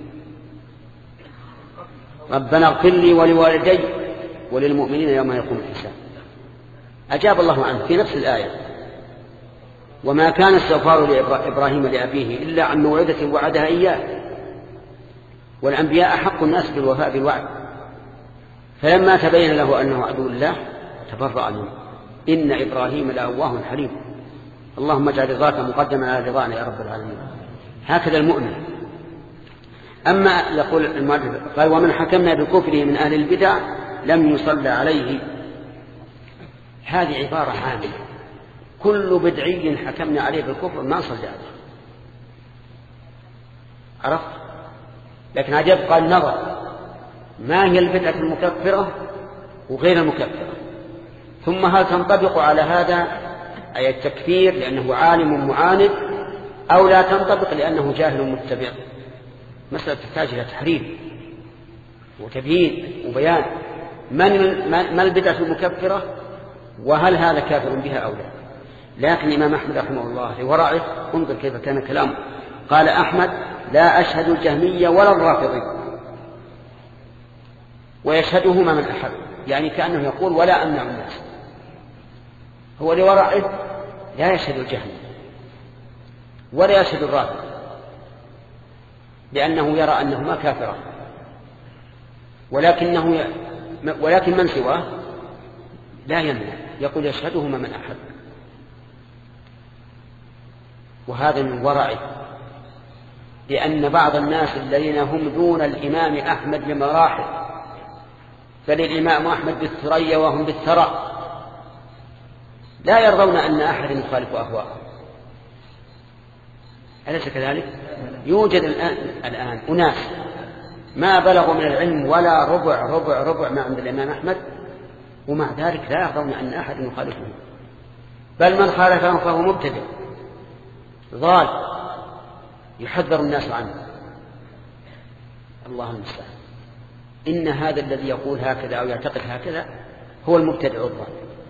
ربنا اغفر لي ولوالدي وللمؤمنين يوم يقوم الحساب، أجاب الله عنه في نفس الآية. وما كان استغفار لإبراهيم لأبيه إلا عن موعدة وعدها إياه، والأنبياء أحق الناس بالوفاء بالوعد، فلما تبين له أنه عدو الله تبرأ منه. إن إبراهيم لأواه حليم. اللهم اجعل رضاك مقدما على رضانا يا رب العالمين. هكذا المؤمن. أما يقول المؤلف قال ومن حكمنا بكفره من أهل البدع لم يصلى عليه، هذه عبارة عامة، كل بدعي حكمنا عليه بالكفر ما صلى عليه. عرفت؟ لكن عجب قال نظر ما هي البدعة المكفرة وغير المكفرة، ثم هل تنطبق على هذا أي التكفير لأنه عالم معاند، أو لا تنطبق لأنه جاهل متبع؟ مسألة تحتاج إلى تحرير وتبيين وبيان من ما البدعة المكفرة وهل هذا كافر بها أو لا. لكن الإمام أحمد رحمه الله لورعه انظر كيف كان كلامه. قال أحمد لا أشهد الجهمية ولا الرافضي، ويشهدهما من أحب، يعني كأنه يقول ولا أمنع الناس. هو لورعه لا يشهد الجهمي ولا يشهد الرافض لأنه يرى أنهما كافران، ولكنه ي... ولكن من سواه لا يمنع، يقول يشهدهما من أحب. وهذا من ورعه، لأن بعض الناس الذين هم دون الإمام أحمد بمراحل بل الإمام أحمد بالثريا وهم بالثرى، لا يرضون أن أحد يخالف أهواءهم. أليس كذلك؟ يوجد الآن, الآن أناس ما بلغوا من العلم ولا ربع ربع ربع ما عند الإمام أحمد، ومع ذلك لا يرضون أن أحد يخالفه، بل من خالفهم فهو مبتدع ضال يحذر الناس عنه. الله المستعان. إن هذا الذي يقول هكذا أو يعتقد هكذا هو المبتدع الضال،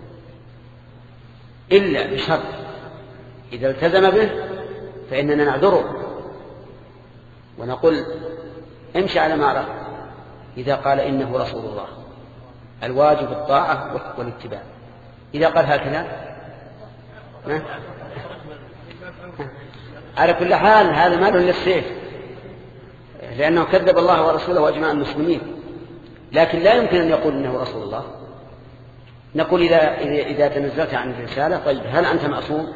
إلا بشرط إذا التزم به فإننا نعذره ونقول امشي على ما عرفت. إذا قال إنه رسول الله الواجب الطاعة والاتباع، إذا قال هكذا على كل حال هذا مال للسيف، لأنه كذب الله ورسوله وأجمع المسلمين، لكن لا يمكن أن يقول إنه رسول الله. نقول إذا, إذا تنزلت عن الرسالة طيب هل أنت معصوم؟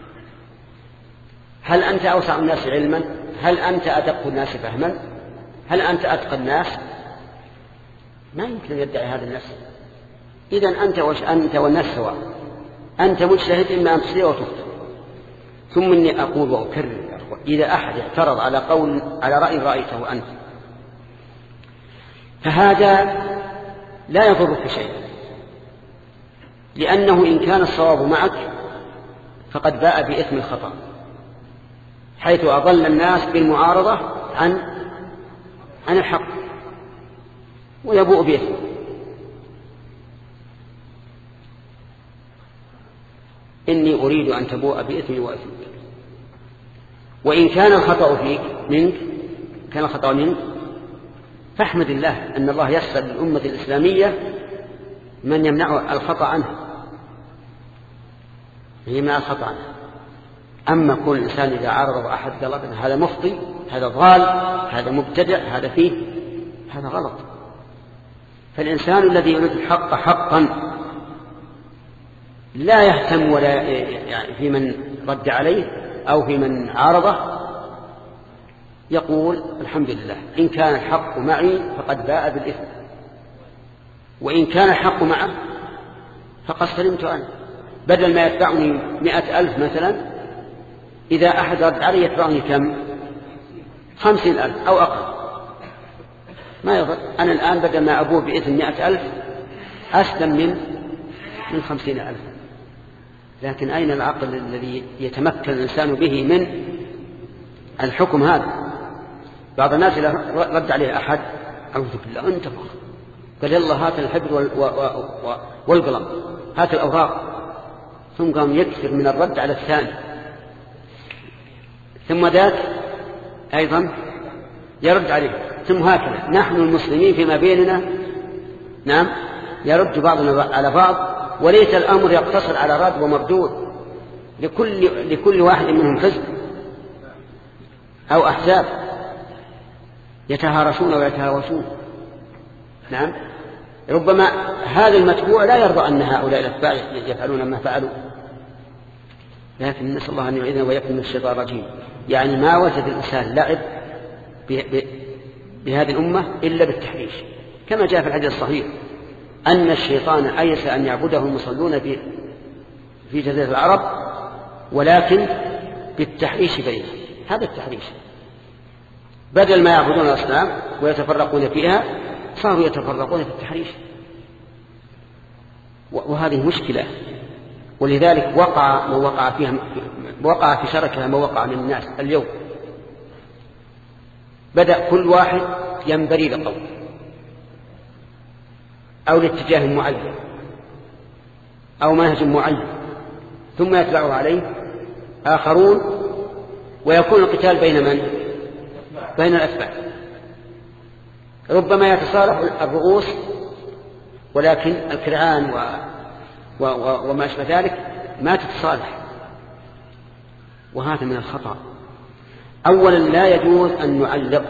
هل أنت أوسع الناس علما؟ هل أنت أدق الناس فهما؟ هل أنت أتقى الناس؟ ما يمكن يدعي هذا النفس. إذن أنت وش أنت والناس سواء، أنت مجتهد إما أن تصير وتخطئ. ثم إني أقول وأكرر إذا أحد اعترض على قول على رأي رأيته أنت فهذا لا يضرك شيء، لأنه إن كان الصواب معك فقد باء بإثم الخطأ، حيث أضل الناس بالمعارضة عن عن الحق ويبوء بإثم. إني أريد أن تبوء بإثمي وإثمك. وإن كان الخطأ فيك منك كان الخطأ منك فاحمد الله أن الله يسر للأمة الإسلامية من يمنع الخطأ عنه، يمنع الخطأ عنه. أما كل إنسان إذا عارض أحد قال هذا مخطئ، هذا ضال، هذا مبتدع، هذا فيه، هذا غلط. فالإنسان الذي يريد الحق حقا لا يهتم ولا يعني في من رد عليه أو في من عارضه، يقول الحمد لله إن كان الحق معي فقد باء بالإثم، وإن كان الحق معه فقد سلمت عنه. بدل ما يتبعني مئة ألف مثلا، إذا أحد رد علي يتبعني كم؟ خمسين ألف أو أقل، ما يضر. أنا الآن بدل ما أبوه بإثم مئة ألف أسلم من من خمسين ألف. لكن أين العقل الذي يتمكن الإنسان به من الحكم هذا؟ بعض الناس إذا رد عليه أحد أعوذ بالله أنت قال يلا هات الحبر والقلم هات الأوراق، ثم قام يكثر من الرد على الثاني، ثم ذاك أيضا يرد عليه، ثم هكذا. نحن المسلمين فيما بيننا نعم يرد بعضنا على بعض، وليس الأمر يقتصر على رد ومردود، لكل, لكل واحد منهم حزب أو أحزاب يتهارشون ويتهاوشون. نعم ربما هذا المتبوع لا يرضى أن هؤلاء الأتباع يفعلون ما فعلوا، لكن نسأل الله أن يعيذنا ويكون من الشيطان الرجيم. يعني ما وجد الإنسان لعب بهذه الأمة إلا بالتحريش، كما جاء في الحديث الصحيح أن الشيطان أيس أن يعبده المصلون في جزيرة العرب، ولكن بالتحريش بينهم. هذا التحريش، بدل ما يعبدون الأصنام ويتفرقون فيها صاروا يتفرقون في التحريش، وهذه مشكلة. ولذلك وقع ما وقع فيها وقع في شركها ما وقع من الناس اليوم. بدأ كل واحد ينبري لقول أو لاتجاه معين أو منهج معين، ثم يتبعه عليه آخرون، ويكون القتال بين من؟ بين الأتباع. ربما يتصالح الرؤوس، ولكن الكرعان و... و... و... وما أشبه ذلك ما تتصالح، وهذا من الخطأ. أولا لا يجوز أن نعلق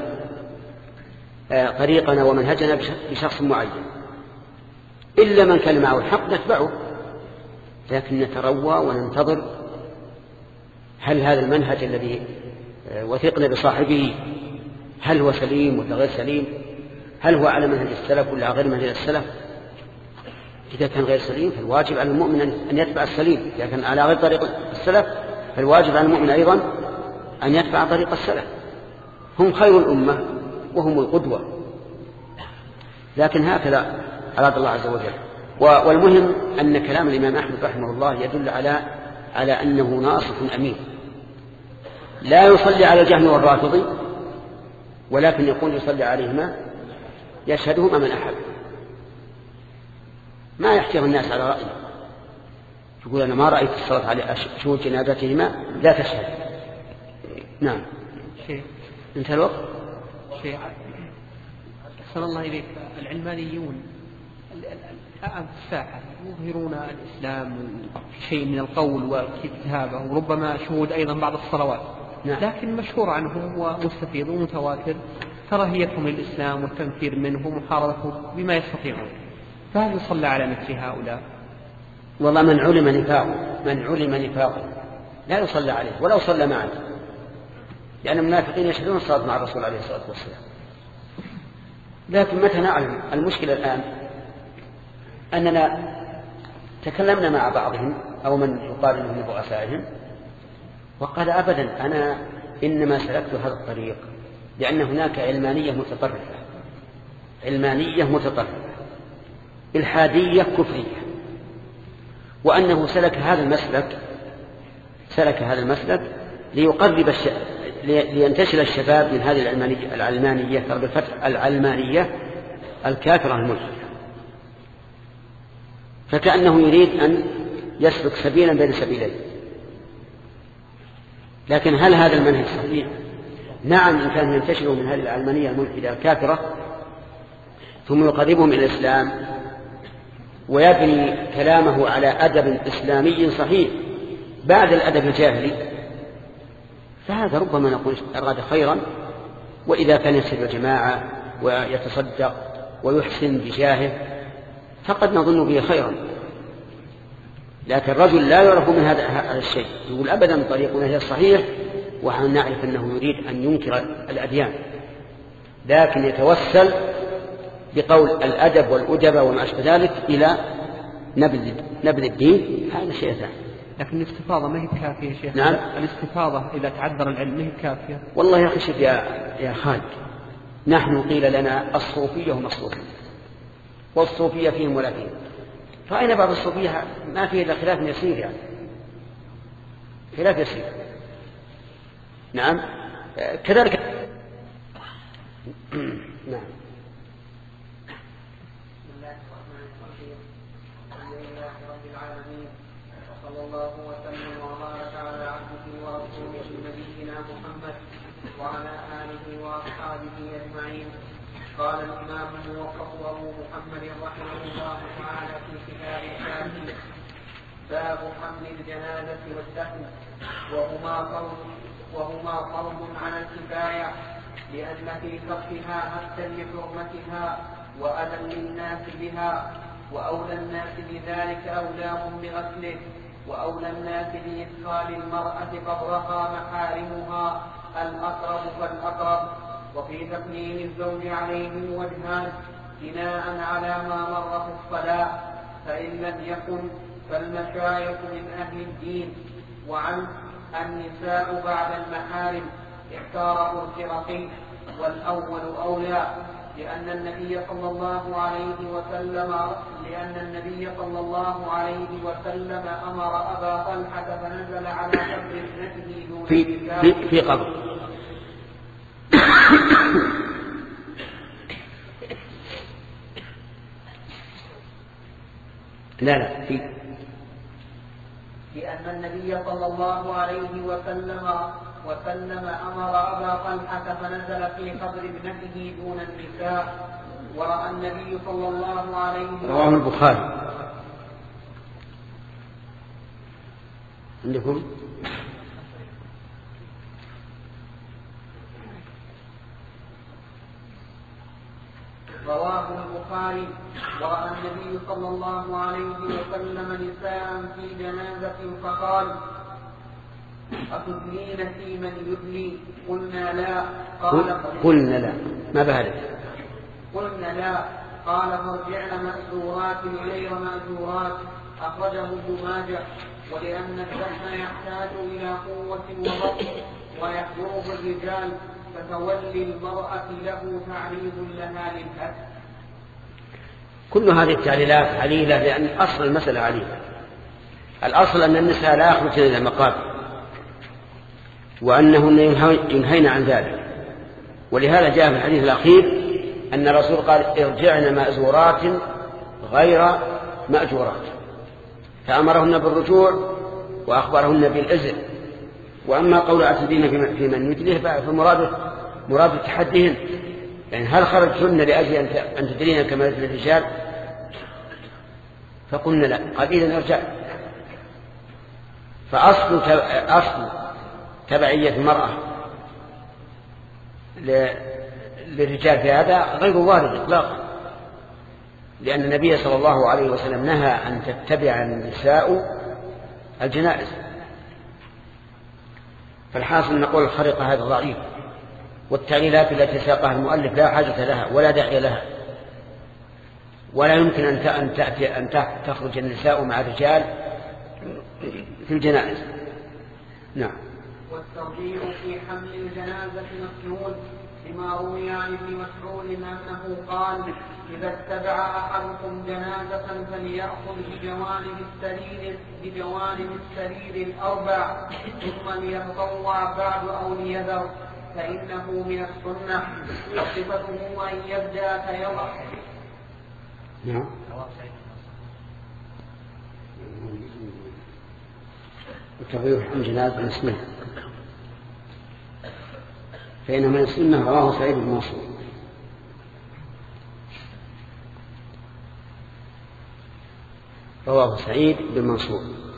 طريقنا ومنهجنا بشخص معين، إلا من كان معه الحق نتبعه، لكن نتروى وننتظر هل هذا المنهج الذي وثقنا بصاحبه هل هو سليم ولا غير سليم، هل هو على منهج السلف ولا غير منهج السلف؟ إذا كان غير سليم فالواجب على المؤمن أن يتبع السليم، إذا كان على غير طريق السلف فالواجب على المؤمن أيضا أن يتبع طريق السلف. هم خير الأمة وهم القدوة، لكن هكذا أراد الله عز وجل. والمهم أن كلام الإمام أحمد رحمه الله يدل على على أنه ناصح أمين، لا يصلي على الجهم والرافضي، ولكن يقول يصلي عليهما يشهدهما من أحب، ما يحترم الناس على رأيه، يقول أنا ما رأيت الصلاة على شهود جنازتهما لا تشهد. نعم شيء انتهى الوقت. شيء أحسن الله إليك، العلمانيون الآن في الساحة يظهرون الإسلام في شيء من القول والكتابة وربما شهود أيضا بعض الصلوات، نعم. لكن مشهور عنهم ومستفيض ومتواتر كراهيتهم للإسلام والتنفير منه ومحاربته بما يستطيعون، فهل يصلى على مثل هؤلاء؟ والله من علم نفاقه من علم نفاقه لا يصلى عليه ولو صلى معه، لأن المنافقين يشهدون الصلاة مع الرسول عليه الصلاة والسلام. لكن متى نعلم؟ المشكلة الآن أننا تكلمنا مع بعضهم أو من يقارنهم برؤسائهم وقال أبدا أنا إنما سلكت هذا الطريق لأن هناك علمانية متطرفة، علمانية متطرفة إلحادية كفرية، وأنه سلك هذا المسلك سلك هذا المسلك ليقرب الش... لينتشل الشباب من هذه العلمانية العلمانية بالفتح العلمانية الكافرة الملحدة، فكأنه يريد أن يسلك سبيلا بين سبيلين. لكن هل هذا المنهج صحيح؟ نعم، إن كان ينتشلوا من هذه العلمانية الملحدة الكافرة ثم يقربهم إلى الإسلام ويبني كلامه على أدب إسلامي صحيح بعد الأدب الجاهلي، فهذا ربما نقول أراد خيرا، وإذا كان يسر الجماعة ويتصدق ويحسن بجاهه فقد نظن به خيرا. لكن الرجل لا يعرف من هذا الشيء، يقول أبدا طريقنا هي الصحيح، ونحن نعرف أنه يريد أن ينكر الأديان، لكن يتوسل بقول الأدب والأدب وما أشبه ذلك إلى نبذ نبذ الدين، هذا شيء ثاني. لكن الاستفاضة ما هي كافية يا شيخ. نعم، الاستفاضة إذا تعذر العلم ما هي كافية. والله يا أخي شوف يا يا خالد، نحن قيل لنا الصوفية هم الصوفية والصوفية فيهم ولا فيهم، رأينا بعض الصوفية ما فيه إلا خلاف يسير، يعني خلاف يسير. نعم كذلك. نعم. صلى الله وسلم وبارك على عبده ورسوله نبينا محمد وعلى آله وأصحابه أجمعين. قال الإمام الموفق أبو محمد رحمه الله تعالى في كتاب الكافي: باب حمل الجنازة والدفن، وهما فرض وهما فرض على الكفاية، لأن في تركها حتى لحرمتها وأذى للناس بها، وأولى الناس بذلك أولاهم بغسله، وأولى الناس بإدخال المرأة قبرها محارمها الأقرب فالأقرب. وفي تقديم الزوج عليهم وجهان بناء على ما مر في الصلاة، فإن لم يكن فالمشايخ من أهل الدين. وعن النساء بعد المحارم اختاره الفرقي، والأول أولى، لأن النبي صلى الله عليه وسلم لأن النبي صلى الله عليه وسلم أمر أبا طلحة فنزل على قبر ابنته دون في في, في قبر لا لا في لأن النبي صلى الله عليه وسلم وسلم أمر أبا طلحة فنزل في قبر ابنته دون النساء. ورأى النبي صلى الله عليه وسلم رواه البخاري. عندكم رواه البخاري. ورأى النبي صلى الله عليه وسلم نساء في جنازة فقال: أتدلين في من يدلي؟ قلنا لا. قال: قلنا لا، ما بهذا قلنا لا. قال فارجعن مأجورات غير مأجورات. أخرجه ابن ماجه. ولأن الدفن يحتاج إلى قوة وضبط ويحضره الرجال، فتولي المرأة له تعريض لها للأكل. كل هذه التعليلات عليلة، لأن أصل المسألة عليلة. الأصل أن النساء لا يخرجن إلى المقابر، وأنهن ينهين عن ذلك. ولهذا جاء في الحديث الأخير أن الرسول قال ارجعن مأزورات غير مأجورات، فأمرهن بالرجوع وأخبرهن بالإزر. وأما قول اعتدين في من مثله فمراد مراد تحديهن، يعني هل خرجتن لأجل أن تدرين كما يدري الرجال؟ فقلنا لا. قال إذن ارجع. فأصل أصل تبعية المرأة للرجال في هذا غير وارد إطلاقا، لأن النبي صلى الله عليه وسلم نهى أن تتبع النساء الجنائز. فالحاصل نقول الخريطة هذا ضعيف، والتعليلات التي ساقها المؤلف لا حاجة لها ولا داعي لها، ولا يمكن أن تأتي أن تخرج النساء مع الرجال في الجنائز. نعم. والترجيح في حمل الجنازة مسنون، لما روي عن ابن مسعود أنه قال إذا اتبع أحدكم جنازة فليأخذ بجوانب السرير بجوانب السرير الأربع، ثم ليتطوع بعد أو ليذر، فإنه من السنة، وصفته أن يبدأ فيضع. نعم. وتغيير عن جنازة مسنون، فإنه من السنة. رواه سعيد بن منصور. رواه سعيد بن منصور.